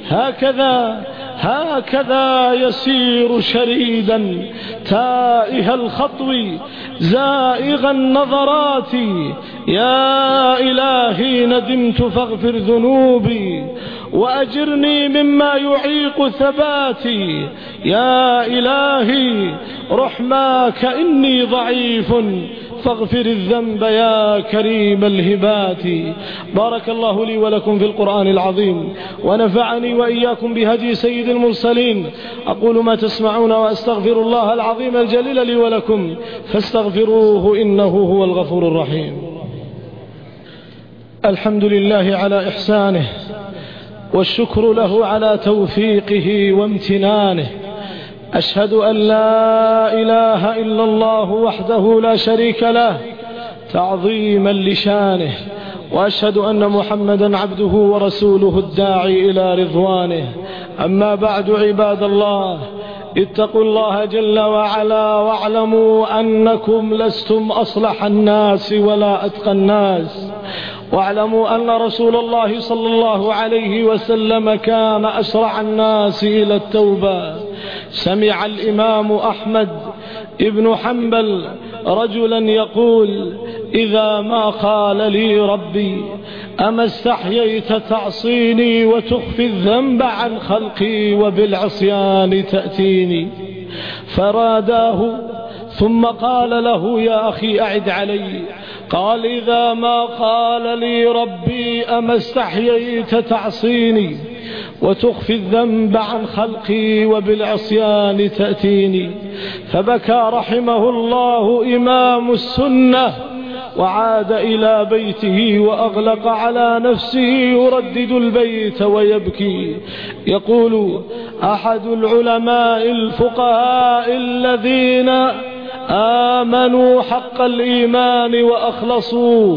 هكذا يسير شريدا تائه الخطو زائغ النظرات. يا إلهي ندمت فاغفر ذنوبي وأجرني مما يعيق ثباتي، يا إلهي رحماك إني ضعيف فاغفر الذنب يا كريم الهبات. بارك الله لي ولكم في القرآن العظيم، ونفعني وإياكم بهدي سيد المرسلين. أقول ما تسمعون وأستغفر الله العظيم الجليل لي ولكم فاستغفروه إنه هو الغفور الرحيم. الحمد لله على إحسانه، والشكر له على توفيقه وامتنانه. أشهد أن لا إله إلا الله وحده لا شريك له تعظيما لشانه، وأشهد أن محمدا عبده ورسوله الداعي إلى رضوانه. أما بعد، عباد الله، اتقوا الله جل وعلا واعلموا أنكم لستم أصلح الناس ولا أتقى الناس، واعلموا أن رسول الله صلى الله عليه وسلم كان أسرع الناس إلى التوبة. سمع الإمام أحمد ابن حنبل رجلا يقول: إذا ما قال لي ربي أما استحييت تعصيني وتخفي الذنب عن خلقي وبالعصيان تأتيني، فراداه ثم قال له: يا أخي أعد علي. قال: إذا ما قال لي ربي أما استحييت تعصيني وتخفي الذنب عن خلقي وبالعصيان تأتيني. فبكى رحمه الله إمام السنة، وعاد إلى بيته وأغلق على نفسه يردد البيت ويبكي. يقول أحد العلماء الفقهاء الذين آمنوا حق الإيمان وأخلصوا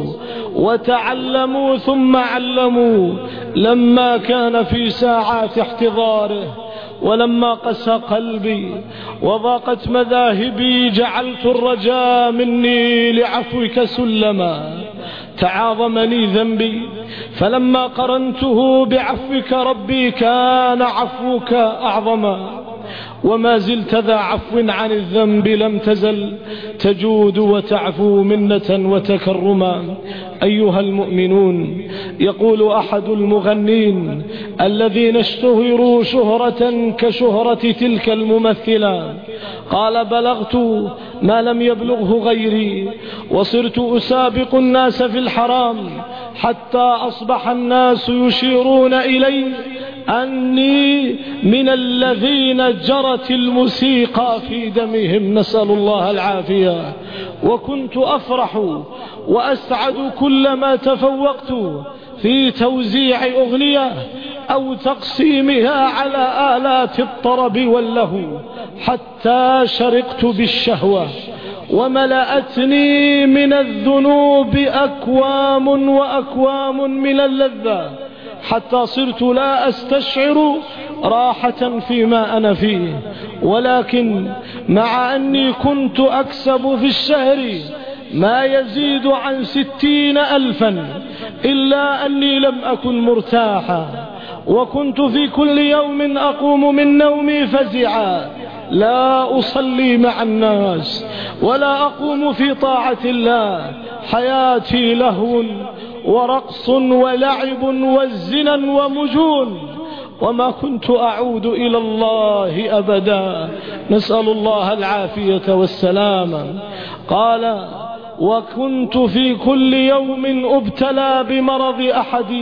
وتعلموا ثم علموا لما كان في ساعات احتضاره. ولما قسى قلبي وضاقت مذاهبي جعلت الرجاء مني لعفوك سلما. تعاظمني ذنبي فلما قرنته بعفوك ربي كان عفوك أعظما. وما زلت ذا عفو عن الذنب لم تزل تجود وتعفو منة وتكرما. أيها المؤمنون، يقول أحد المغنين الذين اشتهروا شهرة كشهرة تلك الممثلة، قال: بلغت ما لم يبلغه غيري وصرت أسابق الناس في الحرام حتى أصبح الناس يشيرون إلي أني من الذين جرت الموسيقى في دمهم، نسأل الله العافية. وكنت أفرح وأسعد كلما تفوقت في توزيع أغنية أو تقسيمها على آلات الطرب واللهو، حتى شرقت بالشهوة وملأتني من الذنوب أكوام وأكوام من اللذة، حتى صرت لا أستشعر راحة فيما أنا فيه. ولكن مع أني كنت أكسب في الشهر ما يزيد عن 60,000 إلا أني لم أكن مرتاحا، وكنت في كل يوم أقوم من نومي فزعا، لا أصلي مع الناس ولا أقوم في طاعة الله، حياتي لهو ورقص ولعب والزنا ومجون، وما كنت أعود إلى الله أبدا، نسأل الله العافية والسلامة. قال: وكنت في كل يوم أبتلى بمرض أحد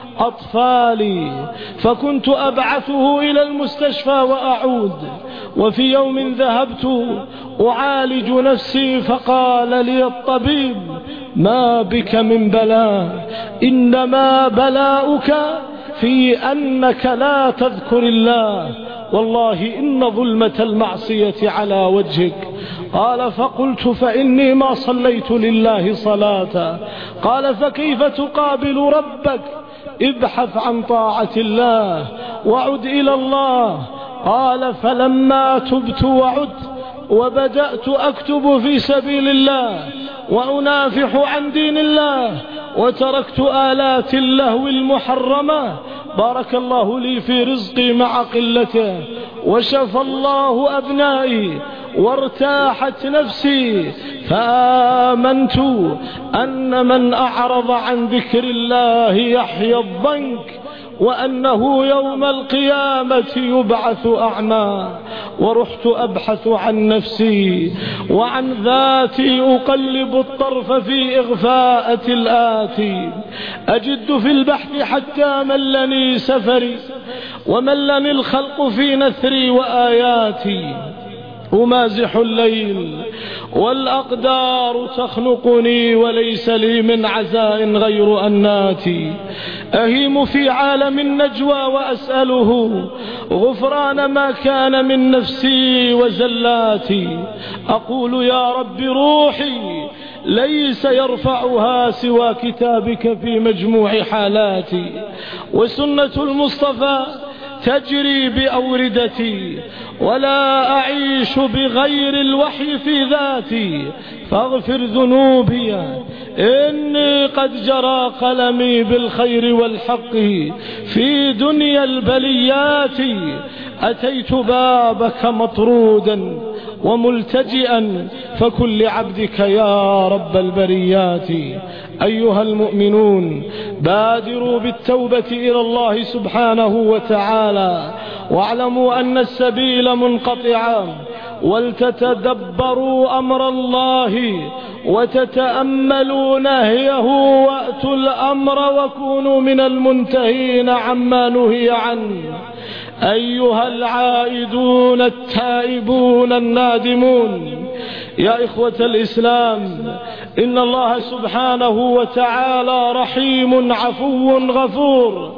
أطفالي فكنت أبعثه إلى المستشفى وأعود. وفي يوم ذهبت أعالج نفسي فقال لي الطبيب: ما بك من بلاء، إنما بلاؤك في أنك لا تذكر الله، والله إن ظلمة المعصية على وجهك. قال: فقلت: فإني ما صليت لله صلاة. قال: فكيف تقابل ربك؟ ابحث عن طاعة الله وعد إلى الله. قال: فلما تبت وعدت وبدأت أكتب في سبيل الله وأنافح عن دين الله وتركت آلات اللهو المحرمة، بارك الله لي في رزقي مع قلته، وشفى الله أبنائي وارتاحت نفسي، فآمنت أن من أعرض عن ذكر الله يحيى الضنك، وأنه يوم القيامة يبعث أعمى. ورحت أبحث عن نفسي وعن ذاتي، أقلب الطرف في إغفاءة الآتي، أجد في البحث حتى ملني سفري وملني الخلق في نثري وآياتي. أمازح الليل والأقدار تخنقني وليس لي من عزاء غير أناتي، أهيم في عالم النجوى وأسأله غفران ما كان من نفسي وزلاتي. أقول: يا رب روحي ليس يرفعها سوى كتابك في مجموع حالاتي، وسنة المصطفى تجري بأوردتي، ولا أعيش بغير الوحي في ذاتي، فاغفر ذنوبي إني قد جرى قلمي بالخير والحق في دنيا البليات. أتيت بابك مطرودا وملتجئا فكن لعبدك يا رب البريات. أيها المؤمنون، بادروا بالتوبة إلى الله سبحانه وتعالى، واعلموا أن السبيل منقطعا، ولتتدبروا أمر الله وتتأملوا نهيه، وأتوا الأمر وكونوا من المنتهين عما نهي عنه. أيها العائدون التائبون النادمون، يا إخوة الإسلام، إن الله سبحانه وتعالى رحيم عفو غفور،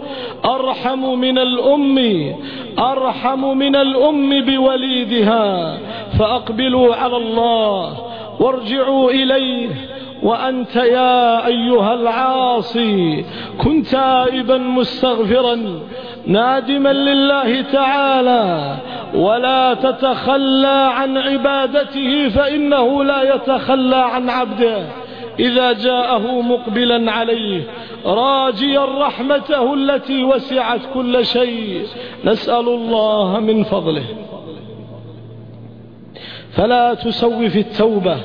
أرحم من الأم بوليدها. فأقبلوا على الله وارجعوا إليه وأنت يا أيها العاصي كن تائبا مستغفرا نادما لله تعالى، ولا تتخلى عن عبادته، فإنه لا يتخلى عن عبده إذا جاءه مقبلا عليه راجيا رحمته التي وسعت كل شيء. نسأل الله من فضله. فلا تسوف التوبة،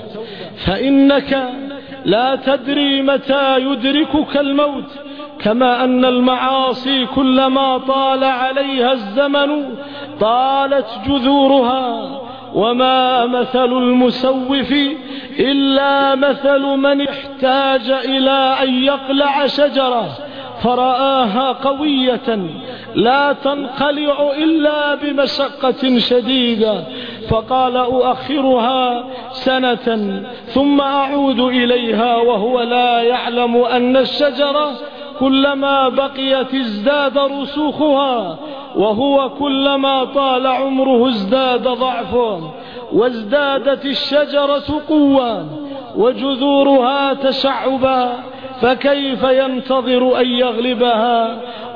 فإنك لا تدري متى يدركك الموت، كما أن المعاصي كلما طال عليها الزمن طالت جذورها. وما مثل المسوف إلا مثل من احتاج إلى أن يقلع شجرة فرآها قوية لا تنقلع إلا بمشقة شديدة، فقال أؤخرها سنة ثم أعود إليها، وهو لا يعلم أن الشجرة كلما بقيت ازداد رسوخها، وهو كلما طال عمره ازداد ضعفه، وازدادت الشجرة قوة وجذورها تشعبا، فكيف ينتظر أن يغلبها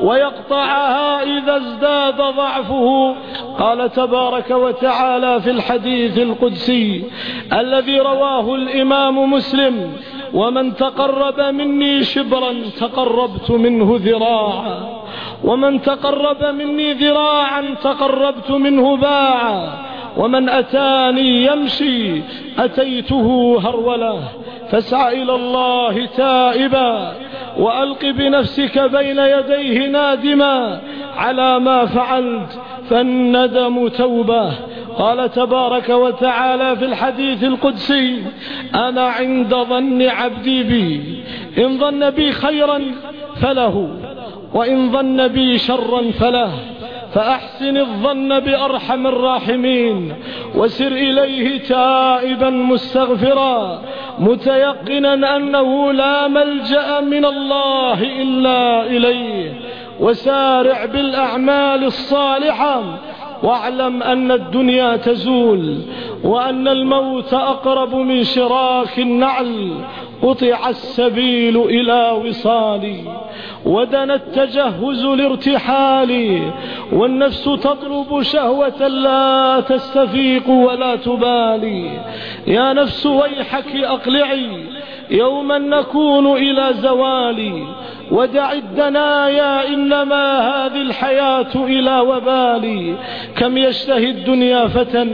ويقطعها إذا ازداد ضعفه؟ قال تبارك وتعالى في الحديث القدسي الذي رواه الإمام مسلم: ومن تقرب مني شبرا تقربت منه ذراعا، ومن تقرب مني ذراعا تقربت منه باعا، ومن أتاني يمشي أتيته هرولة. فاسعى إلى الله تائبا، وألق بنفسك بين يديه نادما على ما فعلت، فالندم توبة. قال تبارك وتعالى في الحديث القدسي: أنا عند ظن عبدي بي، إن ظن بي خيرا فله، وإن ظن بي شرا فله، فأحسن الظن بأرحم الراحمين، وسر إليه تائبا مستغفرا متيقنا أنه لا ملجأ من الله إلا إليه، وسارع بالأعمال الصالحة، واعلم أن الدنيا تزول، وأن الموت أقرب من شراك النعل، قطع السبيل إلى وصالي، ودنا التجهز لارتحالي، والنفس تطلب شهوة لا تستفيق ولا تبالي. يا نفس ويحك أقلعي، يوما نكون إلى زوالي، ودع الدنايا إنما هذه الحياة إلى وبالي. كم يشتهي الدنيا فتى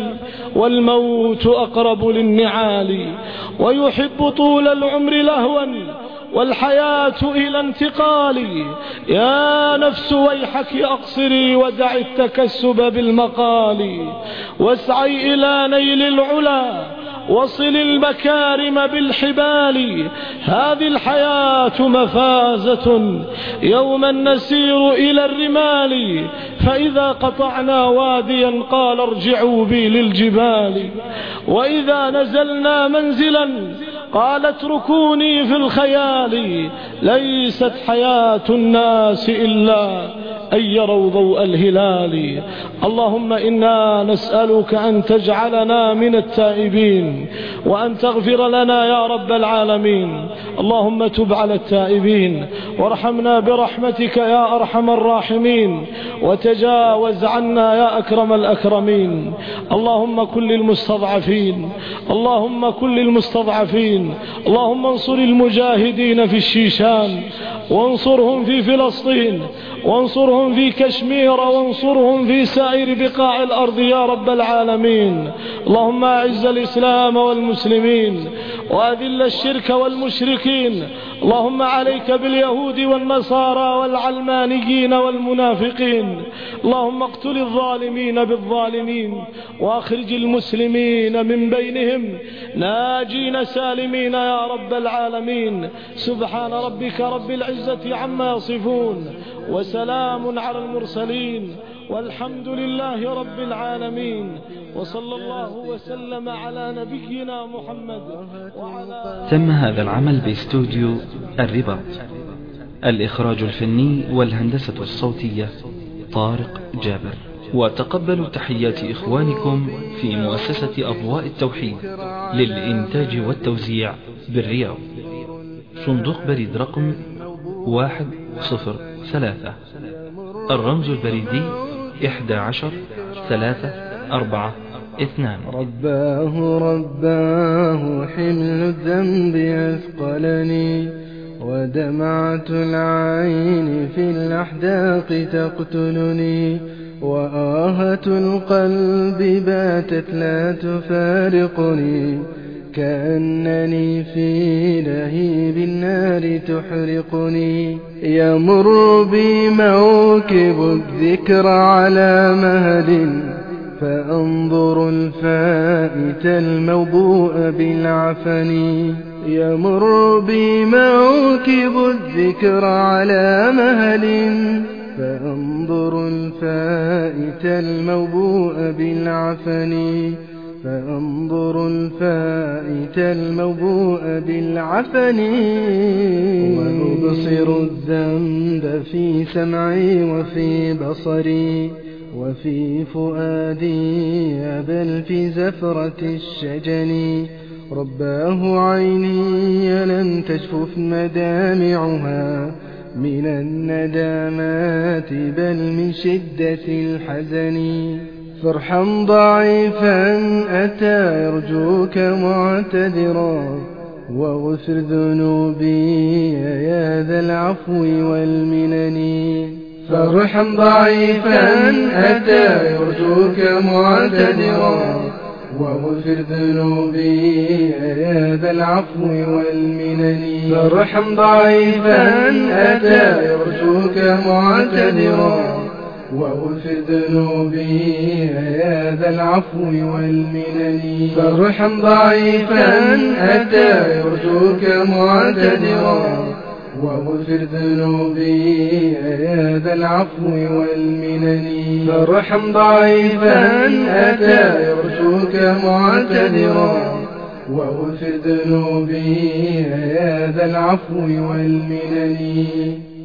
والموت أقرب للنعال، ويحب طول العمر لهوا والحياة إلى انتقالي. يا نفس ويحك أقصري، ودع التكسب بالمقال، واسعي إلى نيل العلا، وصل المكارم بالحبال. هذه الحياة مفازة، يوما نسير إلى الرمال، فإذا قطعنا واديا قال ارجعوا بي للجبال، وإذا نزلنا منزلا قال اتركوني في الخيال. ليست حياة الناس إلا أن يروا ضوء الهلال. اللهم إنا نسألك أن تجعلنا من التائبين، وأن تغفر لنا يا رب العالمين. اللهم تب على التائبين، وارحمنا برحمتك يا أرحم الراحمين، وتجاوز عنا يا أكرم الأكرمين. اللهم كن للمستضعفين، اللهم كن للمستضعفين، اللهم انصر المجاهدين في الشيشان، وانصرهم في فلسطين، وانصرهم في كشمير، وانصرهم في سائر بقاع الأرض يا رب العالمين. اللهم أعز الإسلام والمسلمين، وأذل الشرك والمشركين. اللهم عليك باليهود والنصارى والعلمانيين والمنافقين. اللهم اقتل الظالمين بالظالمين، وأخرج المسلمين من بينهم ناجين سالمين يا رب العالمين. سبحان ربك رب العزة عما يصفون، وسلام على المرسلين، والحمد لله رب العالمين، وصلى الله وسلم على نبينا محمد وعلى. تم هذا العمل باستوديو الرباط. الإخراج الفني والهندسة الصوتية طارق جابر. وتقبلوا تحيات إخوانكم في مؤسسة أضواء التوحيد للإنتاج والتوزيع بالرياض. صندوق بريد رقم 103. الرمز البريدي 11342. رباه حمل الذنب أثقلني، ودمعة العين في الأحداق تقتلني، وآهة القلب باتت لا تفارقني، كأنني في لهيب النار تحرقني. يمر بي موكب الذكر على مهل، فأنظر الفائت الموضوء بالعفن. يمر بي موكب الذكر على مهل، فأنظر الفائت الموضوء بالعفن. فأنظر الفائت الموضوء بالعفن. وأبصر الذنب في سمعي وفي بصري وفي فؤادي، بل في زفرة الشجن. رباه عيني لم تجفف مدامعها من الندامات، بل من شدة الحزن. فارحم ضعيفا أتى يرجوك معتذرا، واغفر ذنوبي يا ذا العفو والمنن. فارحم ضعيفا أتى يرجوك معتذرا، واغفر ذنوبي يا ذا العفو والمنن. فارحم ضعيفا أتى يرجوك معتذرا، واغفر ذنوبي يا ذا العفو والمنن. فارحم ضعيفا أتى يرجوك معتذرا، واغفر ذنوبي يا ذا العفو والمنن. فارحم ضعيفا أتى يرجوك معتذرا، واغفر ذنوبي يا ذا العفو والمنن.